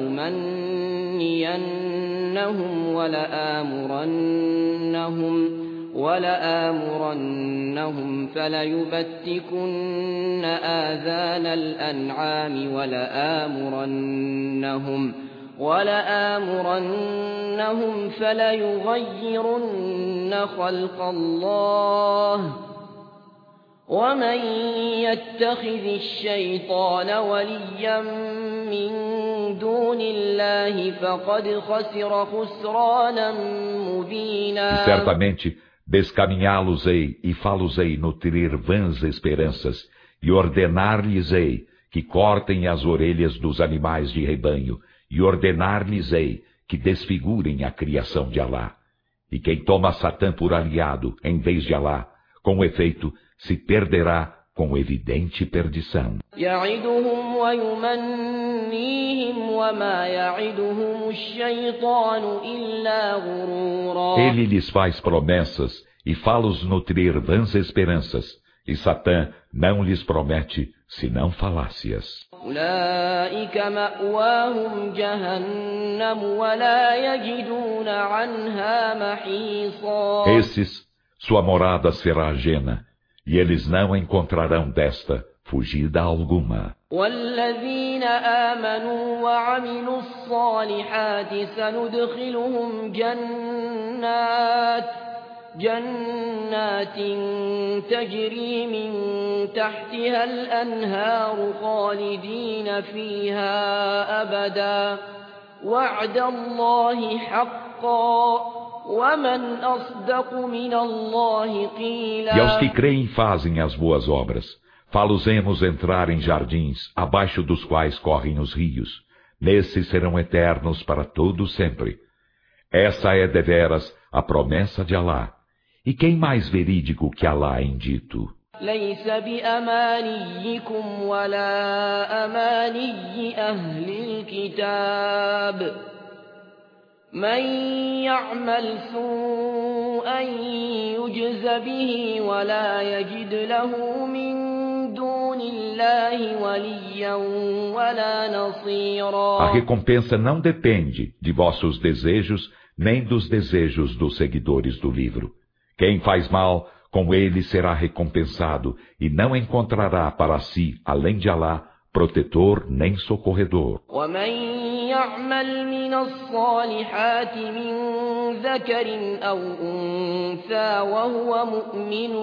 وَلَأُمَنِّيَنَّهُمْ وَلَآمُرَنَّهُمْ فَلَيُبَتِّكُنَّ آذَانَ الْأَنْعَامِ وَلَآمُرَنَّهُمْ فَلَيُغَيِّرُنَّ خَلْقَ اللَّهِ وَمَن يَتَّخِذِ الشَّيْطَانَ وَلِيًّا مِّن دُونِ اللَّهِ فَقَدْ خَسِرَ خُسْرَانًا مُّبِينًا. E certamente descaminhá-los-ei e fá-los-ei nutrir vãs esperanças, e ordenar-lhes-ei que cortem as orelhas dos animais de rebanho, e ordenar-lhes-ei que desfigurem a criação de Alá. E quem toma Satã por aliado, em vez de Alá, com efeito, se perderá com evidente perdição. يَعِدُهُمْ وَيُمَنِّيهِمْ وَمَا يَعِدُهُمُ الشَّيْطَانُ إِلَّا غُرُورًا. Ele lhes faz promessas e fá-los nutrir vãs esperanças, e Satã não lhes promete senão falácias. أُولَئِكَ مَأْوَاهُمْ جَهَنَّمُ وَلَا يَجِدُونَ عَنْهَا مَحِيصًا. Esses, sua morada será ajena, e eles não encontrarão desta fugida alguma. وَالَّذِينَ آمَنُوا وَعَمِلُوا الصَّالِحَاتِ سَنُدْخِلُهُمْ جَنَّاتٍ تَجْرِي مِن تَحْتِهَا الْأَنْهَارُ خَالِدِينَ فِيهَا أَبَدًا وَعْدَ اللَّهِ حَقًّا وَمَنْ أَصْدَقُ مِنَ اللَّهِ قِيلًا. E aos que creem e fazem as boas obras, fá-los-emos entrar em jardins, abaixo dos quais correm os rios. Nesses serão eternos para todo sempre. Essa é deveras a promessa de Alá. E quem mais verídico que Alá em dito? لَيْسَ بِأَمَانِيِّكُمْ وَلَا أَمَانِيِّ أَهْلِ الْكِتَابِ مَن يَعْمَلْ سُوءًا يُجْزَ بِهِ وَلَا يَجِدْ لَهُ مِن دُونِ اللَّهِ وَلِيًّا وَلَا نَصِيرًا. A recompensa não depende de vossos desejos, nem dos desejos dos seguidores do livro. Quem faz mal, com ele será recompensado, e não encontrará para si, além de Alá, protetor nem socorredor. وَمَن يَعْمَلْ مِنَ الصَّالِحَاتِ مِن ذَكَرٍ أَوْ أُنثَىٰ وَهُوَ مُؤْمِنٌ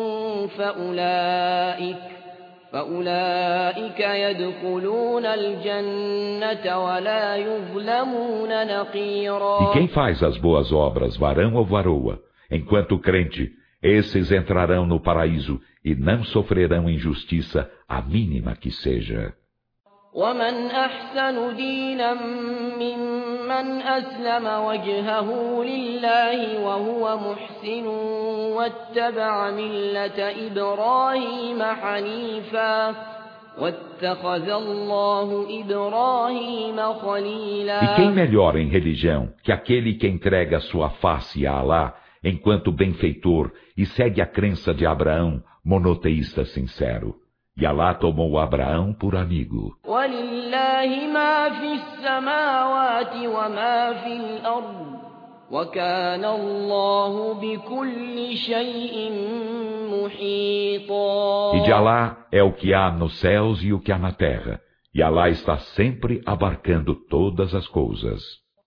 فَأُولَٰئِكَ يَدْخُلُونَ الْجَنَّةَ وَلَا يُظْلَمُونَ نَقِيرًا. E quem faz as boas obras, varão ou varoa, enquanto crente, esses entrarão no paraíso e não sofrerão injustiça, a mínima que seja. وَمَنْ أَحْسَنُ دِينًا مِّمَّنْ أَسْلَمَ وَجْهَهُ لِلَّهِ وَهُوَ مُحْسِنٌ وَاتَّبَعَ مِلَّةَ إِبْرَاهِيمَ حَنِيفًا وَاتَّخَذَ اللَّهُ إِبْرَاهِيمَ خَلِيلًا. E quem melhor em religião que aquele que entrega sua face a Alá enquanto benfeitor e segue a crença de Abraão, monoteísta sincero? E Alá tomou Abraão por amigo. وَلِلَّهِ مَا فِي السَّمَاوَاتِ وَمَا فِي الْأَرْضِ وَكَانَ اللَّهُ بِكُلِّ شَيْءٍ مُحِيطًا. E de Alá é o que há nos céus e o que há na terra. E Alá está sempre abarcando todas as coisas.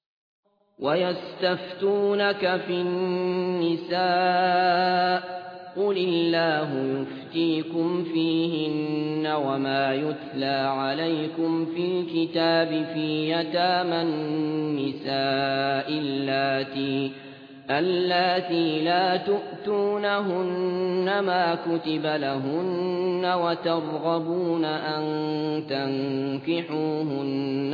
وَيَسْتَفْتُونَكَ فِي النِّسَاءِ قل الله يفتيكم فيهن وما يتلى عليكم في الكتاب في يتامى النساء اللاتي لا تؤتونهن ما كتب لهن وترغبون أن تنكحوهن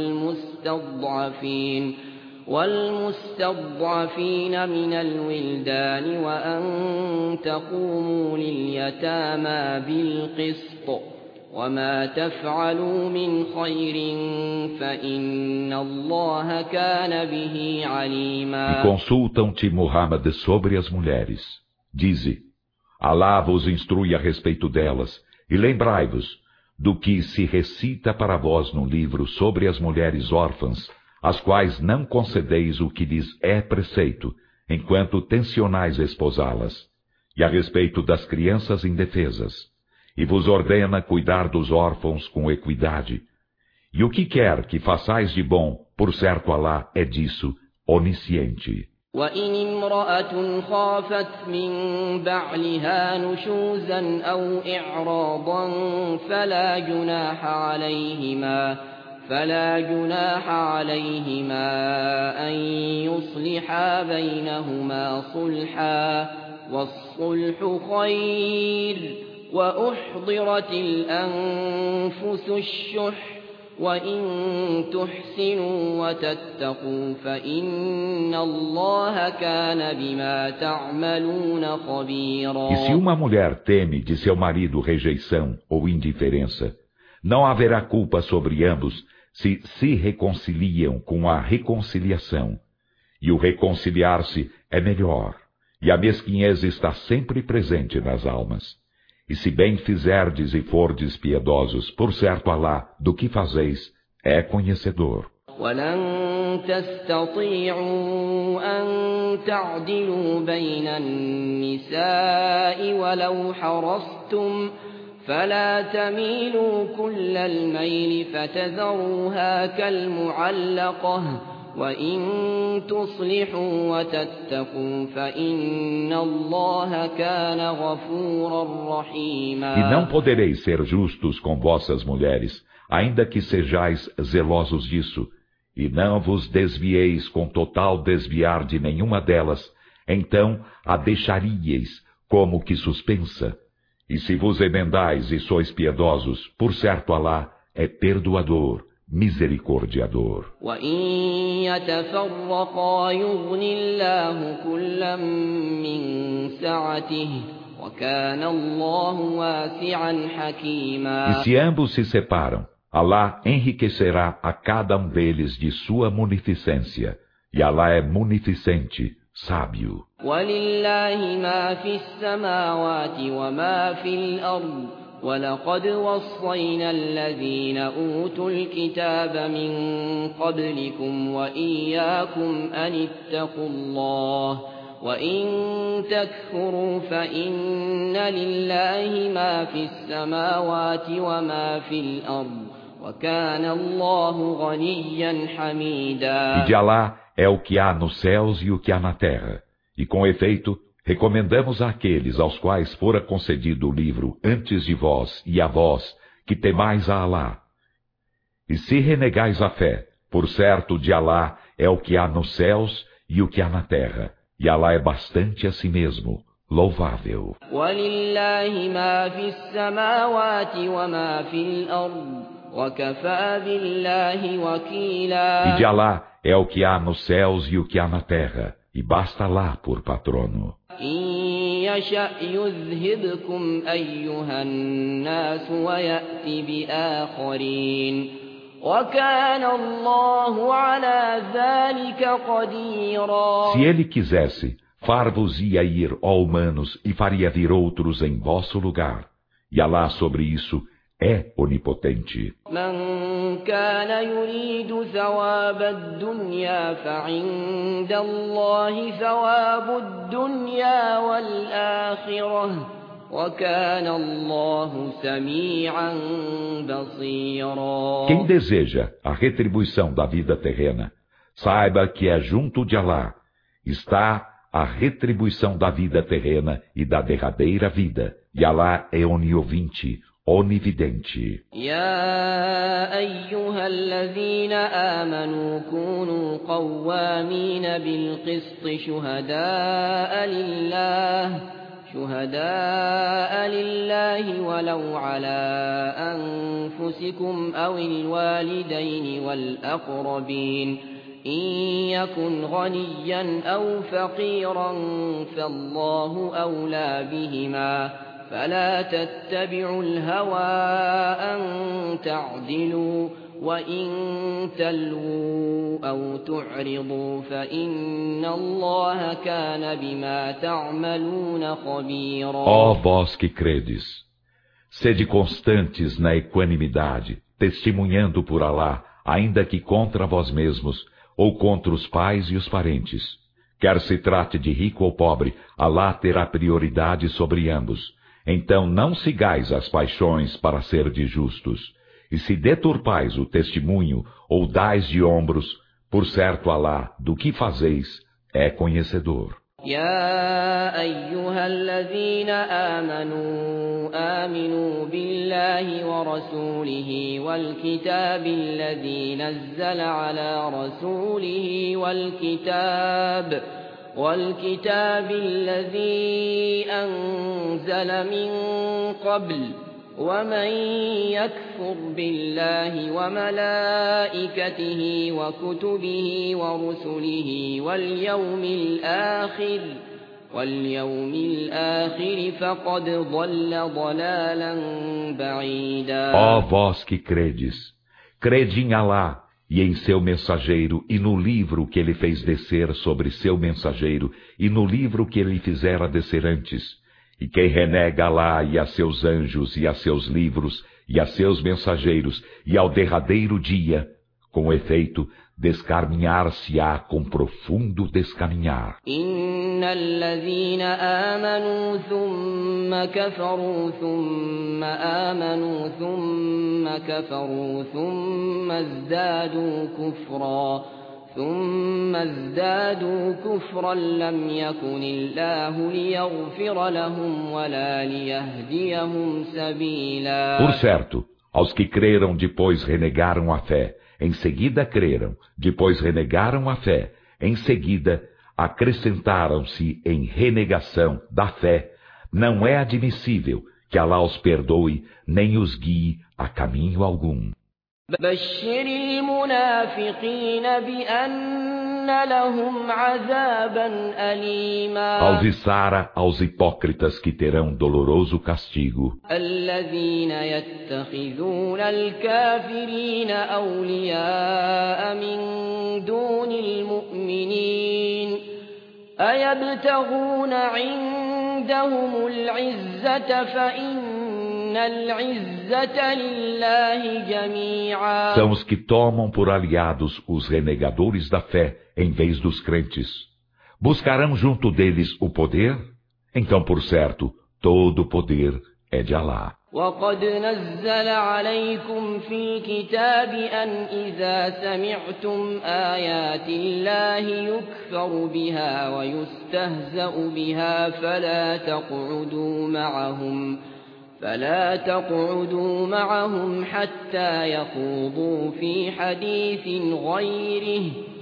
والمستضعفين من الولدان وأن تقوموا لليتامى بالقسط وما تفعلوا من خير فإن الله كان به عليما. E consultam-te, Muhammad, sobre as mulheres. Dize, Alá vos instrui a respeito delas, e lembrai-vos do que se recita para vós no livro sobre as mulheres órfãs, às quais não concedeis o que lhes é preceito, enquanto tensionais esposá-las, e a respeito das crianças indefesas, e vos ordena cuidar dos órfãos com equidade. E o que quer que façais de bom, por certo Alá é disso onisciente. وإن امرأة خافت من بعلها نشوزا أو إعراضا فلا جناح عليهما أن يصلحا بينهما صلحا والصلح خير وأحضرت الأنفس الشح وإن تحسنوا وتتقوا فإن الله كان بما تعملون خبيرا. E se uma mulher teme de seu marido rejeição ou indiferença, não haverá culpa sobre ambos se reconciliam com a reconciliação. E o reconciliar-se é melhor, e a mesquinhez está sempre presente nas almas. E se bem fizerdes e fordes piedosos, por certo Alá, do que fazeis, é conhecedor. وَلَن تَسْتَطِيعُوا أَن تَعْدِلُوا بَيْنَ النِّسَاءِ وَلَوْ حَرَصْتُمْ فَلَا تَمِيلُوا كُلَّ الْمَيْلِ فَتَذَرُوهَا كَالْمُعَلَّقَةِ وَإِن تُصْلِحُوا وَتَتَّقُوا فَإِنَّ اللَّهَ كَانَ غَفُورًا رَّحِيمًا. E não podereis ser justos com vossas mulheres, ainda que sejais zelosos disso, e não vos desvieis com total desviar de nenhuma delas, então a deixaríeis como que suspensa. E se vos emendais e sois piedosos, por certo Alá é perdoador, misericordiador. وَإِن يَتَفَرَّقَا يُغْنِ اللَّهُ كُلًّا مِّن سَعَتِهِ وَكَانَ اللَّهُ وَاسِعًا حَكِيمًا. E se ambos se separam, Alá enriquecerá a cada um deles de sua munificência, e Alá é munificente, sábio. وَلِلَّهِ مَا فِي السَّمَاوَاتِ وَمَا فِي الْأَرْضِ وَلَقَدْ وَصَّيْنَا الَّذِينَ أُوتُوا الْكِتَابَ مِن قَبْلِكُمْ وَإِيَّاكُمْ أَنِ اتَّقُوا اللَّهَ وَإِن تَكْفُرُوا فَإِنَّ لِلَّهِ مَا فِي السَّمَاوَاتِ وَمَا فِي الْأَرْضِ وَكَانَ اللَّهُ غَنِيًّا حَمِيدًا. E de Alá é o que há nos céus e o que há na terra. E com efeito, recomendamos àqueles aos quais fora concedido o livro antes de vós e a vós, que temais a Alá. E se renegais a fé, por certo de Alá é o que há nos céus e o que há na terra. E Alá é bastante a si mesmo, louvável. وَلِلَّهِ مَا فِي السَّمَاوَاتِ وَمَا فِي الْأَرْضِ وَكَفَى بِاللَّهِ وَكِيلًا. E de Alá é o que há nos céus e o que há na terra, e basta Alá por patrono. إِن يَشَأْ يُذْهِبْكُمْ أَيُّهَا النَّاسُ وَيَأْتِ بِآخَرِينَ وَكَانَ اللَّهُ عَلَى ذَلِكَ قَدِيرًا. Se ele quisesse, far-vos-ia ir, ó humanos, e faria vir outros em vosso lugar. E Alá sobre isso é onipotente. مَنْ كَانَ يُرِيدُ ثَوَابَ الدُّنْيَا فَعِندَ اللَّهِ ثَوَابُ الدُّنْيَا وَالْآخِرَةِ وَكَانَ اللَّهُ سَمِيعًا بَصِيرًا. Quem deseja a retribuição da vida terrena, saiba que é junto de Alá está a retribuição da vida terrena e da derradeira vida. E Alá é oniovinte, onividente. يا أيها الذين آمنوا كونوا قوامين بالقسط شهداء لله ولو على أنفسكم أو الوالدين والأقربين إن يكن غنيا أو فقيرا فالله أولى بهما فلا تتبعوا الهوى أن تعدلوا وإن تلووا أو تعرضوا فإن الله كان بما تعملون خبيرا. Ó vós que credes, sede constantes na equanimidade, testemunhando por Alá, ainda que contra vós mesmos, ou contra os pais e os parentes. Quer se trate de rico ou pobre, Alá terá prioridade sobre ambos. Então não sigais as paixões para ser de justos. E se deturpais o testemunho ou dais de ombros, por certo Alá, do que fazeis, é conhecedor. يا أيها الذين آمنوا بالله ورسوله والكتاب الذي نزل على رسوله والكتاب الذي أنزل من قبل ومن يكفر بالله وملائكته وكتبه ورسله واليوم الآخر فقد ضل ضلالا بعيدا. Ó vós que credes, crede em Alá e em seu mensageiro, e no livro que ele fez descer sobre seu mensageiro, e no livro que ele fizera descer antes. E quem renega Alá e a seus anjos, e a seus livros, e a seus mensageiros, e ao derradeiro dia, com efeito, descaminhar-se-á com profundo descaminhar. Inna alladhina amanu thumma kafaru thumma amanu thumma kafaru thumma ازدادوا كفرا لم يكن الله ليغفر لهم ولا ليهديهم سبيلا. Por certo, aos que creram depois renegaram a fé, em seguida creram, depois renegaram a fé, em seguida acrescentaram-se em renegação da fé, não é admissível que Alá os perdoe nem os guie a caminho algum. بشر المنافقين بأن لهم عذابا أليما. Alviçara aos hipócritas que terão doloroso castigo. الذين يتخذون الكافرين أولياء من دون المؤمنين أيبتغون عندهم العزة فإن São os que tomam por aliados os renegadores da fé em vez dos crentes. Buscarão junto deles o poder? Então, por certo, todo o poder é de Alá. وقد نزل عليكم في الكتاب أن إذا سمعتم آيات الله يكفر بها ويستهزأ بها فلا تقعدوا معهم حتى يخوضوا في حديث غيره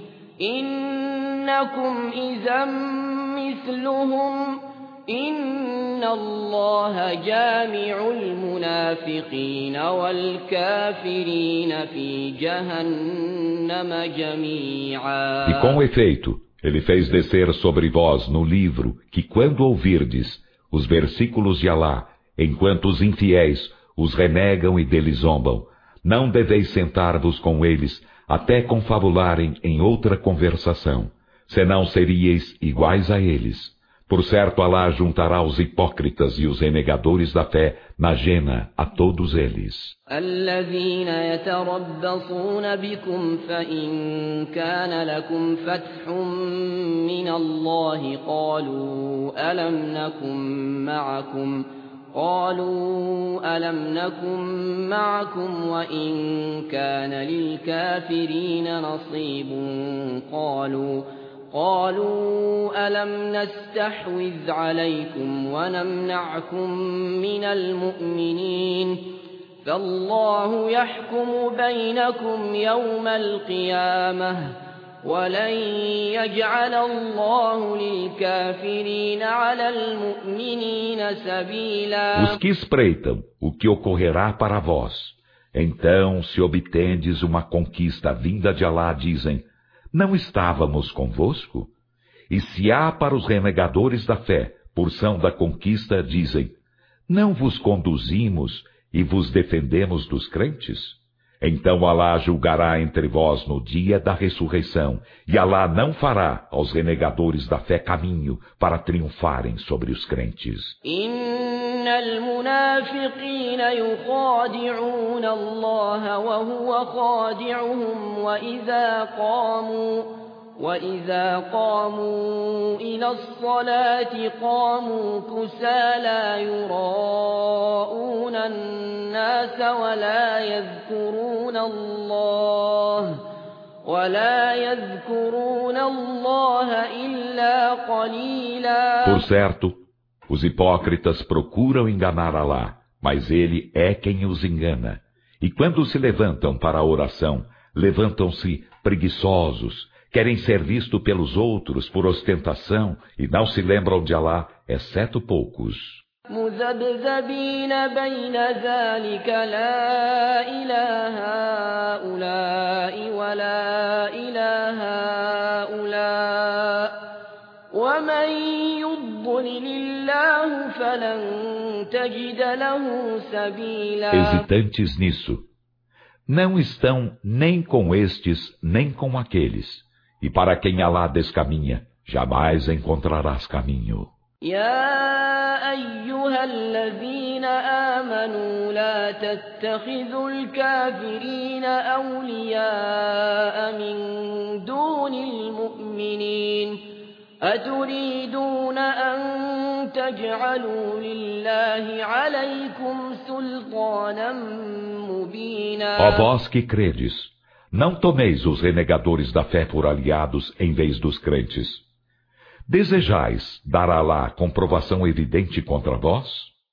إنكم إذا مثلهم إن الله جامع المنافقين والكافرين في جهنم جميعا. E com efeito, ele fez descer sobre vós no livro que quando ouvirdes os versículos de Alá, enquanto os infiéis os renegam e deles zombam, não deveis sentar-vos com eles até confabularem em outra conversação, senão seríeis iguais a eles. Por certo, Alá juntará os hipócritas e os renegadores da fé na jena a todos eles. الذين يتربصون بكم فإن كان لكم فتح من الله قالوا ألم نكن معكم وإن كان للكافرين نصيب قالوا ألم نستحوذ عليكم ونمنعكم من المؤمنين فالله يحكم بينكم يوم القيامة ولن يجعل الله للكافرين على المؤمنين سبيلا. Os que espreitam o que ocorrerá para vós, então, se obtendes uma conquista vinda de Alá, dizem: não estávamos convosco? E se há para os renegadores da fé porção da conquista, dizem: não vos conduzimos e vos defendemos dos crentes? Então Alá julgará entre vós no dia da ressurreição, e Alá não fará aos renegadores da fé caminho para triunfarem sobre os crentes. المنافقين يخادعون الله وهو خادعهم وإذا قاموا إلى الصلاة قاموا كسالى يراءون الناس ولا يذكرون الله إلا قليلا. Por certo, os hipócritas procuram enganar Alá, mas ele é quem os engana. E quando se levantam para a oração, levantam-se preguiçosos, querem ser vistos pelos outros por ostentação e não se lembram de Alá, exceto poucos. مذبذبين بين ذلك لا إله هؤلاء ولا إله هؤلاء ومن يضلل الله فلن تجد له سبيلا. Hesitantes nisso, não estão nem com estes nem com aqueles, e para quem Alá descaminha, jamais encontrarás caminho. يا أيها الذين آمنوا لا تتخذوا الكافرين أولياء من دون المؤمنين أتريدون أن تجعلوا لله عليكم سلطانا مبينا. Ó vós que credes, não tomeis os renegadores da fé por aliados em vez dos crentes. Desejais dar a Alá comprovação evidente contra vós?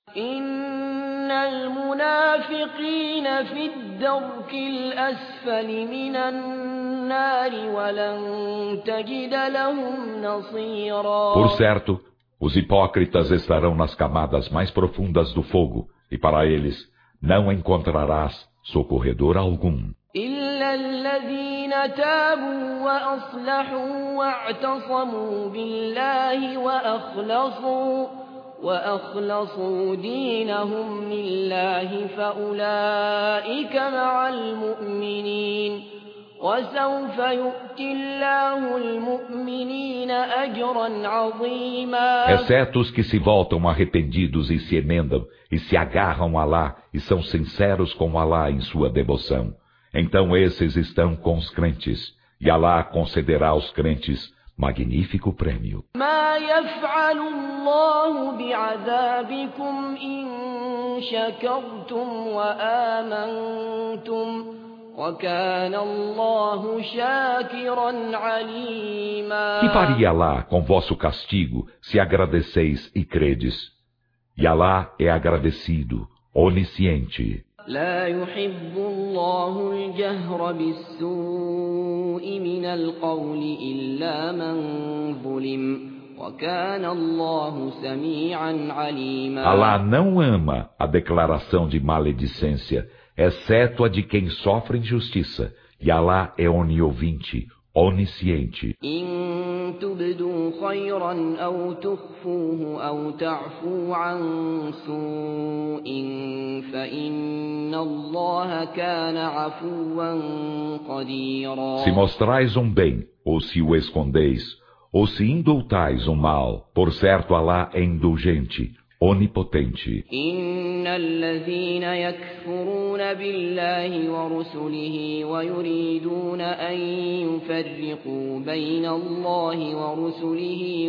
Por certo, os hipócritas estarão nas camadas mais profundas do fogo, e para eles não encontrarás socorredor algum. إلا الذين تابوا وأصلحوا واعتصموا بالله وأخلصوا دينهم لله فأولئك مع المؤمنين وسوف يؤتي الله المؤمنين أجرا عظيما. Exceto os que se voltam arrependidos e se emendam e se agarram a Alá e são sinceros com Alá em sua devoção. Então esses estão com os crentes, e Alá concederá aos crentes magnífico prêmio. ما يفعل الله بعذابكم إن شكرتم وآمنتم وكان الله شاكرا عليما. Que faria Alá com vosso castigo se agradeceis e credes? E Alá é agradecido, onisciente. لا يحب الله الجهر بالسوء من القول إلا من ظلم وكان الله سميعا عليما. Alá não ama a declaração de maledicência, exceto a de quem sofre injustiça, e Alá é oniovinte, onisciente. إن تبدوا خيرا أو تخفوه أو تعفو عن سوء فإن الله كان عفوا قديرا. Se mostrais um bem, ou se o escondeis, ou se indultais um mal, por certo Alá é indulgente, onipotente. إن الذين يكفرون بالله ورسله ويريدون أن يفرقوا بين الله ورسله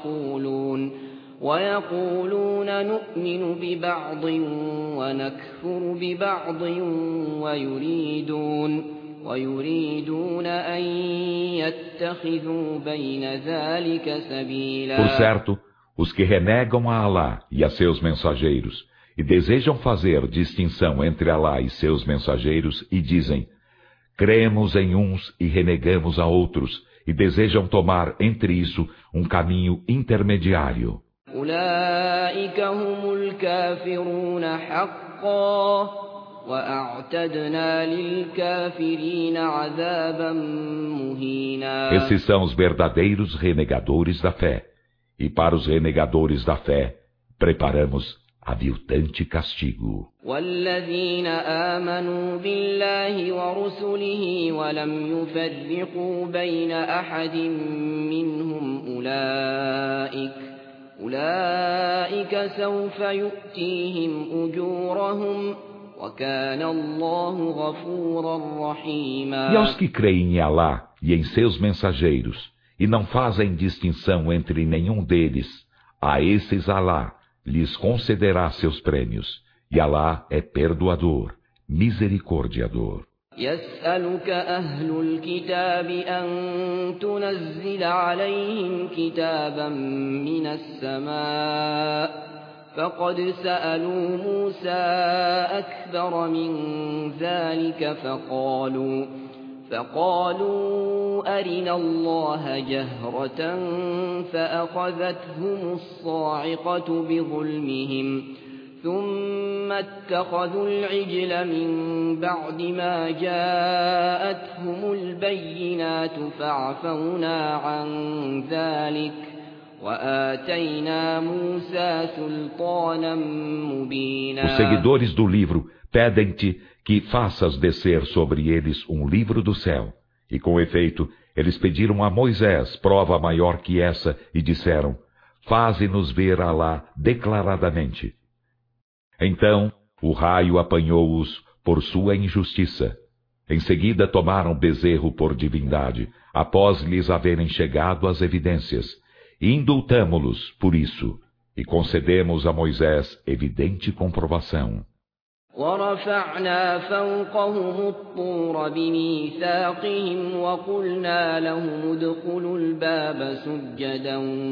ويقولون نؤمن ببعض ونكفر ببعض ويريدون أن يتخذوا بين ذلك سبيلا. Por certo, os que renegam a Alá e a seus mensageiros, e desejam fazer distinção entre Alá e seus mensageiros, e dizem, cremos em uns e renegamos a outros, e desejam tomar entre isso um caminho intermediário. أولئك هم الكافرون حقا وأعتدنا للكافرين عذابا مهينا. Esses são os verdadeiros renegadores da fé, e para os renegadores da fé preparamos aviltante castigo. والذين آمنوا بالله ورسله ولم يفرقوا بين أحد منهم أولئك سوف يؤتيهم أجورهم وكان الله غفورا رحيما. E aos que creem em Alá e em seus mensageiros, e não fazem distinção entre nenhum deles, a esses Alá lhes concederá seus prêmios, e Alá é perdoador, misericordiador. يسألك أهل الكتاب أن تنزل عليهم كتابا من السماء فقد سألوا موسى أكبر من ذلك فقالوا أرنا الله جهرة فأخذتهم الصاعقة بظلمهم ثم اتخذوا العجل من بعد ما جاءتهم البينات فعفونا عن ذلك وآتينا موسى سلطانا مبينا. Os seguidores do livro pedem-te que faças descer sobre eles um livro do céu. E com efeito, eles pediram a Moisés prova maior que essa e disseram, faze-nos ver Alá declaradamente. Então, o raio apanhou-os por sua injustiça. Em seguida tomaram bezerro por divindade, após lhes haverem chegado as evidências, e indultamo-los por isso, e concedemos a Moisés evidente comprovação. ورفعنا فوقهم الطور بميثاقهم وقلنا لهم ادخلوا الباب سجدا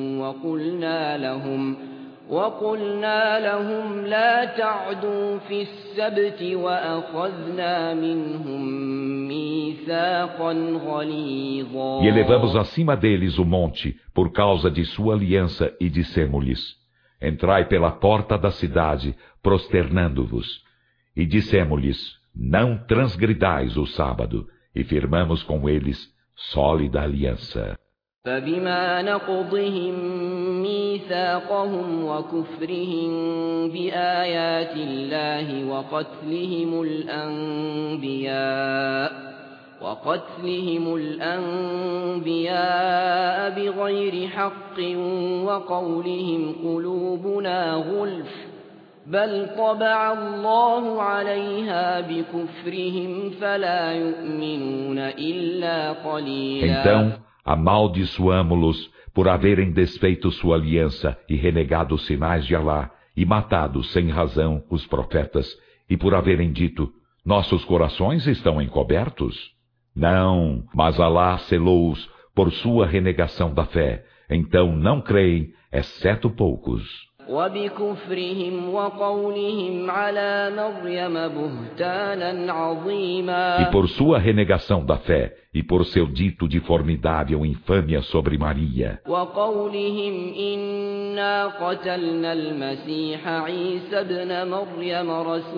وقلنا لهم لا تعدوا في السبت وأخذنا منهم ميثاقا غليظا. E elevamos acima deles o monte por causa de sua aliança e dissemo-lhes, entrai pela porta da cidade prosternando-vos. E dissemo-lhes, não transgridais o sábado, e firmamos com eles sólida aliança. فبما نقضهم ميثاقهم وكفرهم بآيات الله وقتلهم الأنبياء بغير حق وقولهم قلوبنا غلف بل طبع الله عليها بكفرهم فلا يؤمنون إلا قليلا. Então, amaldiçoamo-los por haverem desfeito sua aliança e renegado os sinais de Alá, e matado sem razão os profetas, e por haverem dito, nossos corações estão encobertos? Não, mas Alá selou-os por sua renegação da fé, então não creem, exceto poucos. وبكفرهم وقولهم على مريم بهتانا عظيما. E por sua renegação da fé, e por seu dito de formidável infâmia sobre Maria. وقولهم إنا قتلنا المسيح عيسى ابن مريم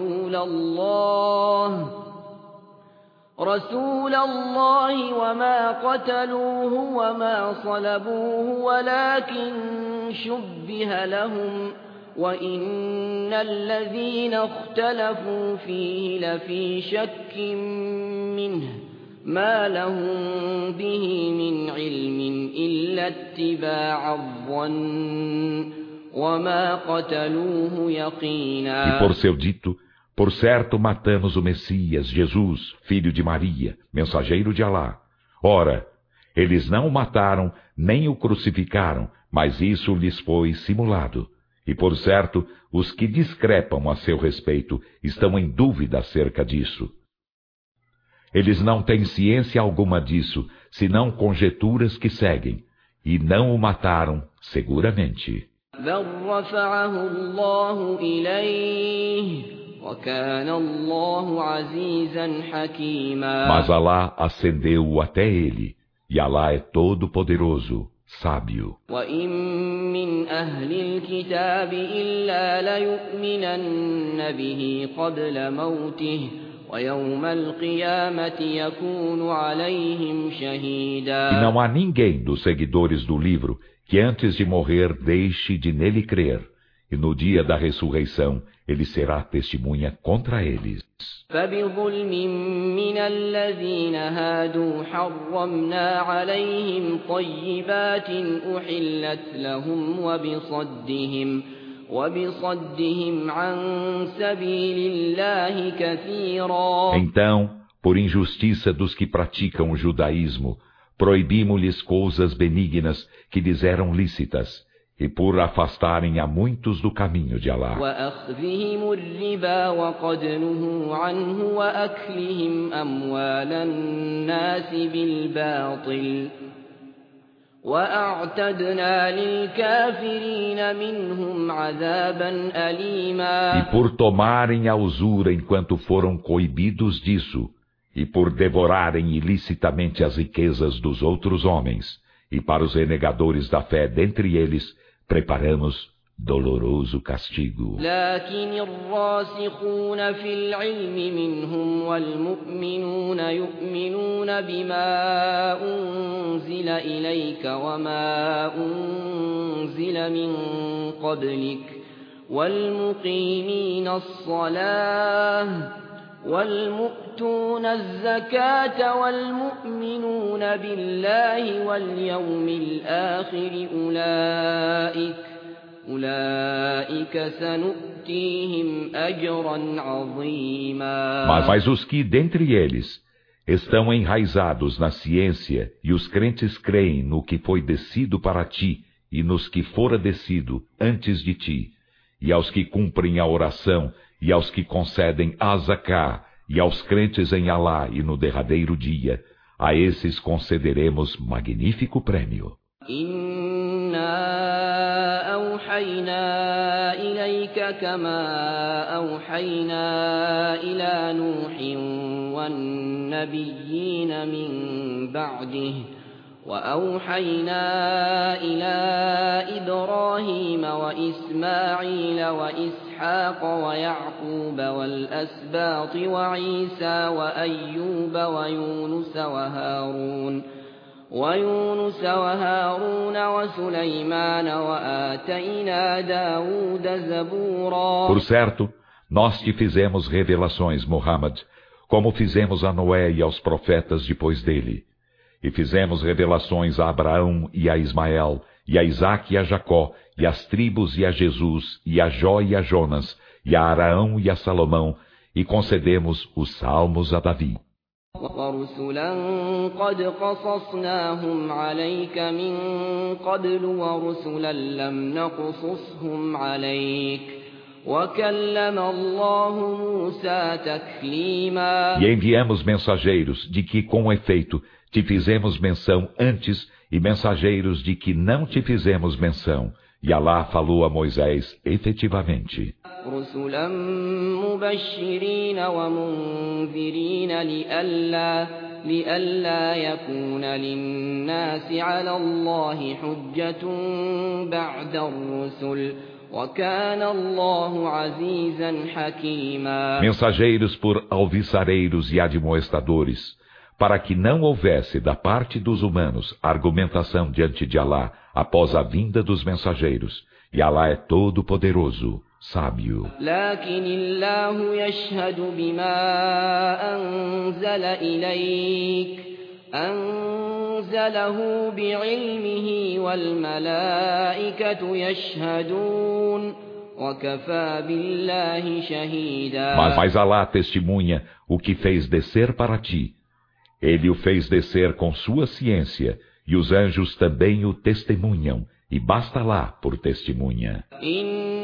رسول الله وما قتلوه وما صلبوه ولكن شبه لهم وإن الذين اختلفوا فيه لفي شك منه ما لهم به من علم إلا اتباع الظن وما قتلوه يقينا. E por seu dito, por certo matamos o Messias, Jesus, filho de Maria, mensageiro de Alá. Ora, eles não o mataram, nem o crucificaram, mas isso lhes foi simulado. E por certo, os que discrepam a seu respeito estão em dúvida acerca disso. Eles não têm ciência alguma disso, senão conjecturas que seguem, e não o mataram, seguramente. بل رفعه الله إليه وكان الله عزيزا حكيما. Mas Alá ascendeu-o até ele, e Alá é todo-poderoso, sábio. وإن من أهل الكتاب إلا ليؤمنن به قبل موته ويوم القيامة يكون عليهم شهيدا. E não há ninguém dos seguidores do livro que antes de morrer deixe de nele crer, e no dia da ressurreição ele será testemunha contra eles. فبظلم من الذين هادوا حرمنا عليهم طيبات أحلت لهم وبصدهم عن سبيل الله كثيرا. Então, por injustiça dos que praticam o judaísmo, proibimos-lhes coisas benignas que lhes eram lícitas, e por afastarem a muitos do caminho de Alá. وأخذهم الربا وقد نهوا عنه وأكلهم أموال الناس بالباطل وأعتدنا للكافرين منهم عذابا أليما. E por tomarem a usura enquanto foram coibidos disso, e por devorarem ilicitamente as riquezas dos outros homens, e para os renegadores da fé dentre eles, preparamos doloroso castigo. لكن الراسخون في العلم منهم والمؤمنون يؤمنون بما أنزل إليك وما أنزل من قبلك والمقيمين الصلاة والمؤتون الزكاة والمؤمنون بالله واليوم الآخر أولئك سنؤتيهم أجرا عظيما. Mas os que dentre eles estão enraizados na ciência e os crentes creem no que foi descido para ti e nos que fora descido antes de ti, e aos que cumprem a oração e aos que concedem a zaká, e aos crentes em Alá e no derradeiro dia, a esses concederemos magnífico prêmio. إنا أوحينا إليك كما أوحينا إلى نوح والنبيين من بعده وأوحينا إلى إبراهيم وإسماعيل وإسحاق ويعقوب والأسباط وعيسى وأيوب ويونس وهارون وسليمان وآتينا داود زبورا. Por certo, nós te fizemos revelações, Muhammad, como fizemos a Noé e aos profetas depois dele. E fizemos revelações a Abraão e a Ismael, e a Isaque e a Jacó, e às tribos e a Jesus, e a Jó e a Jonas, e a Araão e a Salomão, e concedemos os salmos a Davi. ورسلا قد قصصناهم عليك من قبل ورسلا لم نقصصهم عليك وكلم الله موسى تكليما. E enviamos mensageiros de que com efeito te fizemos menção antes e mensageiros de que não te fizemos menção. E Alá falou a Moisés efetivamente. رسلا مبشرين ومنذرين لئلا يكون للناس على الله حجة بعد الرسل وكان الله عزيزا حكيما. Mensageiros por alviçareiros e admoestadores, para que não houvesse da parte dos humanos argumentação diante de Alá após a vinda dos mensageiros. E Alá é todo poderoso, sábio. لكن الله يشهد بما أنزل إليك أنزله بعلمه والملائكة يشهدون وكفى بالله شهيدا. Mas Alá testemunha o que fez descer para ti. Ele o fez descer com sua ciência, e os anjos também o testemunham, e basta lá por testemunha.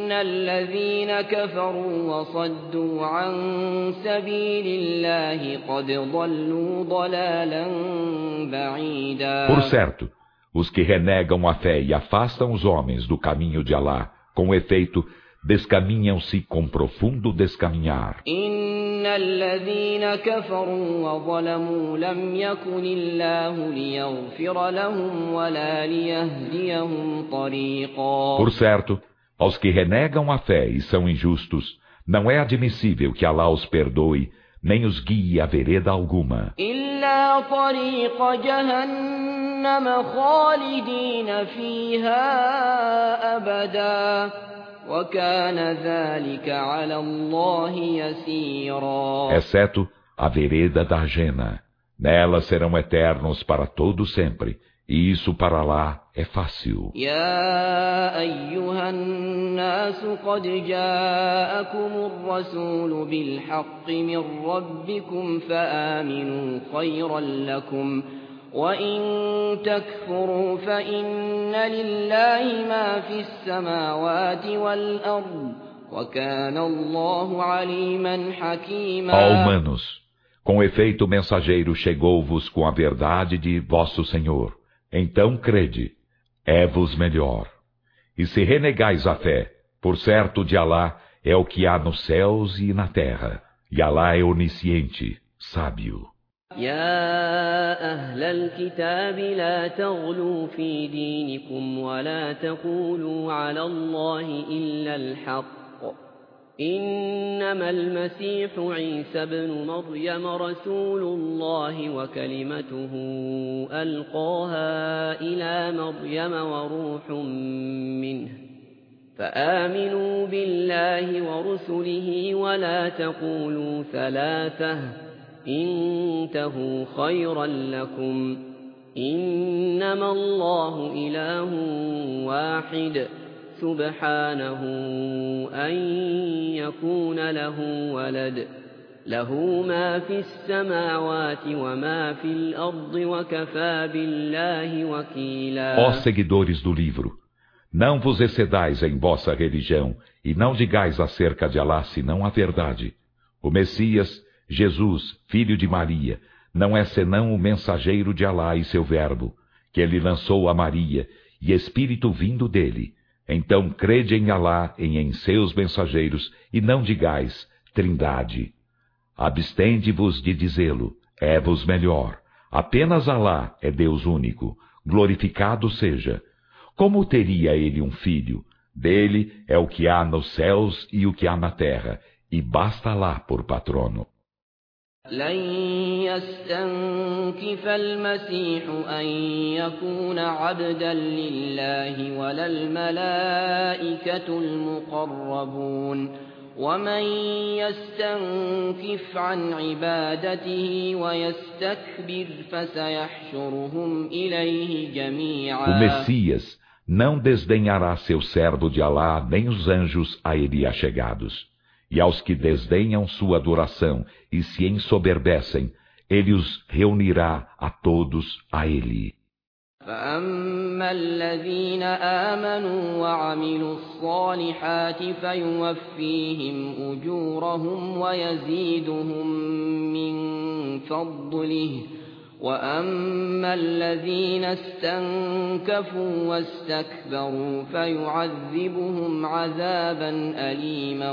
الذين كفروا وصدوا عن سبيل الله قد ضلوا ضلالا بعيدا. Por certo, os que renegam a fé e afastam os homens do caminho de Alá, com efeito, descaminham-se com profundo descaminhar. إن الذين كفروا وظلموا لم يكن الله ليغفر لهم ولا ليهديهم طريقا. Por certo, aos que renegam a fé e são injustos, não é admissível que Alá os perdoe, nem os guie a vereda alguma. إلا طريق جهنم خالدين فيها أبدا وكان ذلك على الله يسيرا. Exceto a vereda da Jena. Nela serão eternos para todo sempre, e isso para Alá é fácil. يا أيها الناس قد جاءكم الرسول بالحق من ربكم فآمنوا خيرا لكم وإن تكفروا فإن لله ما في السماوات والأرض وكان الله عليما حكيما. Ó humanos, com efeito o mensageiro chegou-vos com a verdade de vosso Senhor. Então crede, é-vos melhor. E se renegais a fé, por certo de Alá é o que há nos céus e na terra. E Alá é onisciente, sábio. يا أهل الكتاب لا تغلوا في دينكم ولا تقولوا على الله إلا الحق إنما المسيح عيسى بن مريم رسول الله وكلمته ألقاها إلى مريم وروح منه فآمنوا بالله ورسله ولا تقولوا ثلاثة انتهوا خيرا لكم إنما الله إله واحد سبحانه أن يكون له ولد له ما في السماوات وما في الأرض وكفى بالله وكيلا. Ó seguidores do livro, não vos excedais em vossa religião e não digais acerca de Alá senão a verdade. O Messias, Jesus, filho de Maria, não é senão o mensageiro de Alá e seu verbo, que ele lançou a Maria, e espírito vindo dele. Então crede em Alá e em seus mensageiros, e não digais trindade. Abstende-vos de dizê-lo, é-vos melhor. Apenas Alá é Deus único, glorificado seja. Como teria ele um filho? Dele é o que há nos céus e o que há na terra, e basta Alá por patrono. لن يستنكف المسيح أن يكون عبدا لله ولا الملائكة المقربون ومن يستنكف عن عبادته ويستكبر فسيحشرهم إليه جميعا. O Messias não desdenhará seu servo de Alá nem os anjos a ele achegados. E aos que desdenham sua adoração e se ensoberbecem, ele os reunirá a todos a ele. فأما الذين آمنوا وعملوا الصالحات فيوفيهم أجورهم ويزيدهم من فضله وأما الذين استنكفوا واستكبروا فيعذبهم عذابا أليما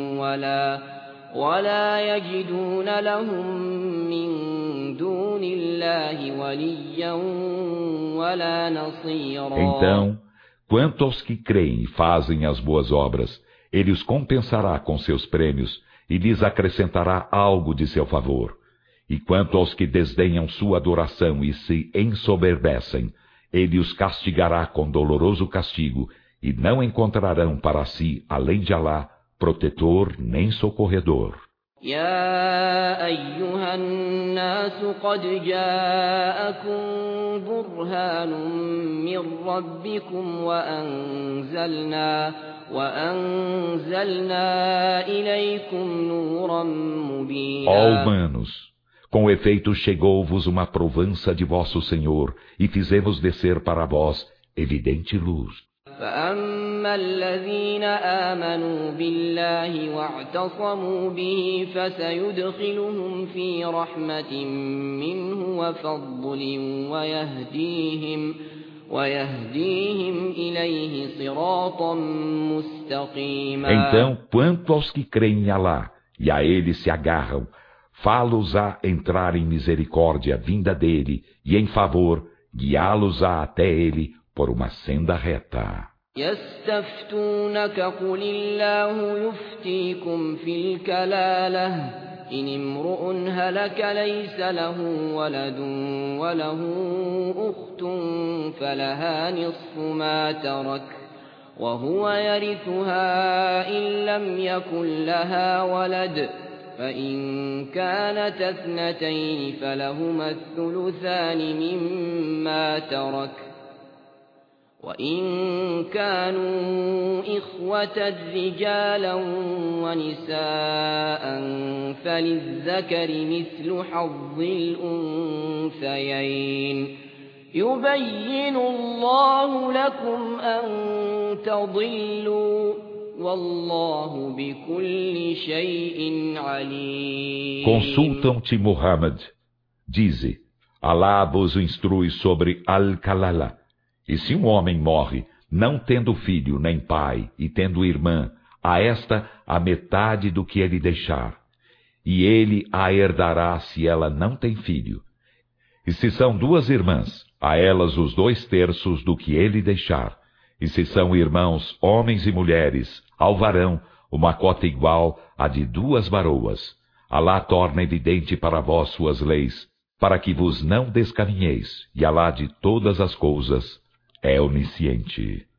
ولا يجدون لهم من دون الله وليا ولا نصيرا. Então, quanto aos que creem e fazem as boas obras, ele os compensará com seus prêmios e lhes acrescentará algo de seu favor. E quanto aos que desdenham sua adoração e se ensoberbecem, ele os castigará com doloroso castigo, e não encontrarão para si, além de Alá, protetor nem socorredor. يا أيها الناس قد جاءكم برهان من ربكم وأنزلنا إليكم نورا مبينا. Ó humanos, com efeito chegou-vos uma provança de vosso Senhor, e fizemos descer para vós evidente luz. فأما الذين آمنوا بالله واعتصموا به فسيدخلهم في رحمة منه وفضل ويهديهم إليه صراطا مستقيما. Então, quanto aos que creem em Alá e a ele se agarram, fá-los a entrar em misericórdia vinda dele e em favor, guiá-los-á até ele por uma senda reta. يستفتونك قل الله يفتيكم في الكلالة إن امرؤ هلك ليس له ولد وله أخت فلها نصف ما ترك وهو يرثها إن لم يكن لها ولد فإن كانت اثنتين فلهما الثلثان مما ترك وإن كانوا إخوة رجالا ونساء فللذكر مثل حظ الأنثيين يبين الله لكم أن تضلوا والله بكل شيء عليم. Consultam-te, Muhammad. Dize, Alá vos instrui sobre Al-Kalala. E se um homem morre, não tendo filho nem pai, e tendo irmã, a esta a metade do que ele deixar. E ele a herdará se ela não tem filho. E se são duas irmãs, a elas os 2/3 do que ele deixar. E se são irmãos, homens e mulheres, ao varão, uma cota igual à de 2 varoas. Alá torna evidente para vós suas leis, para que vos não descaminheis, e Alá de todas as coisas é onisciente.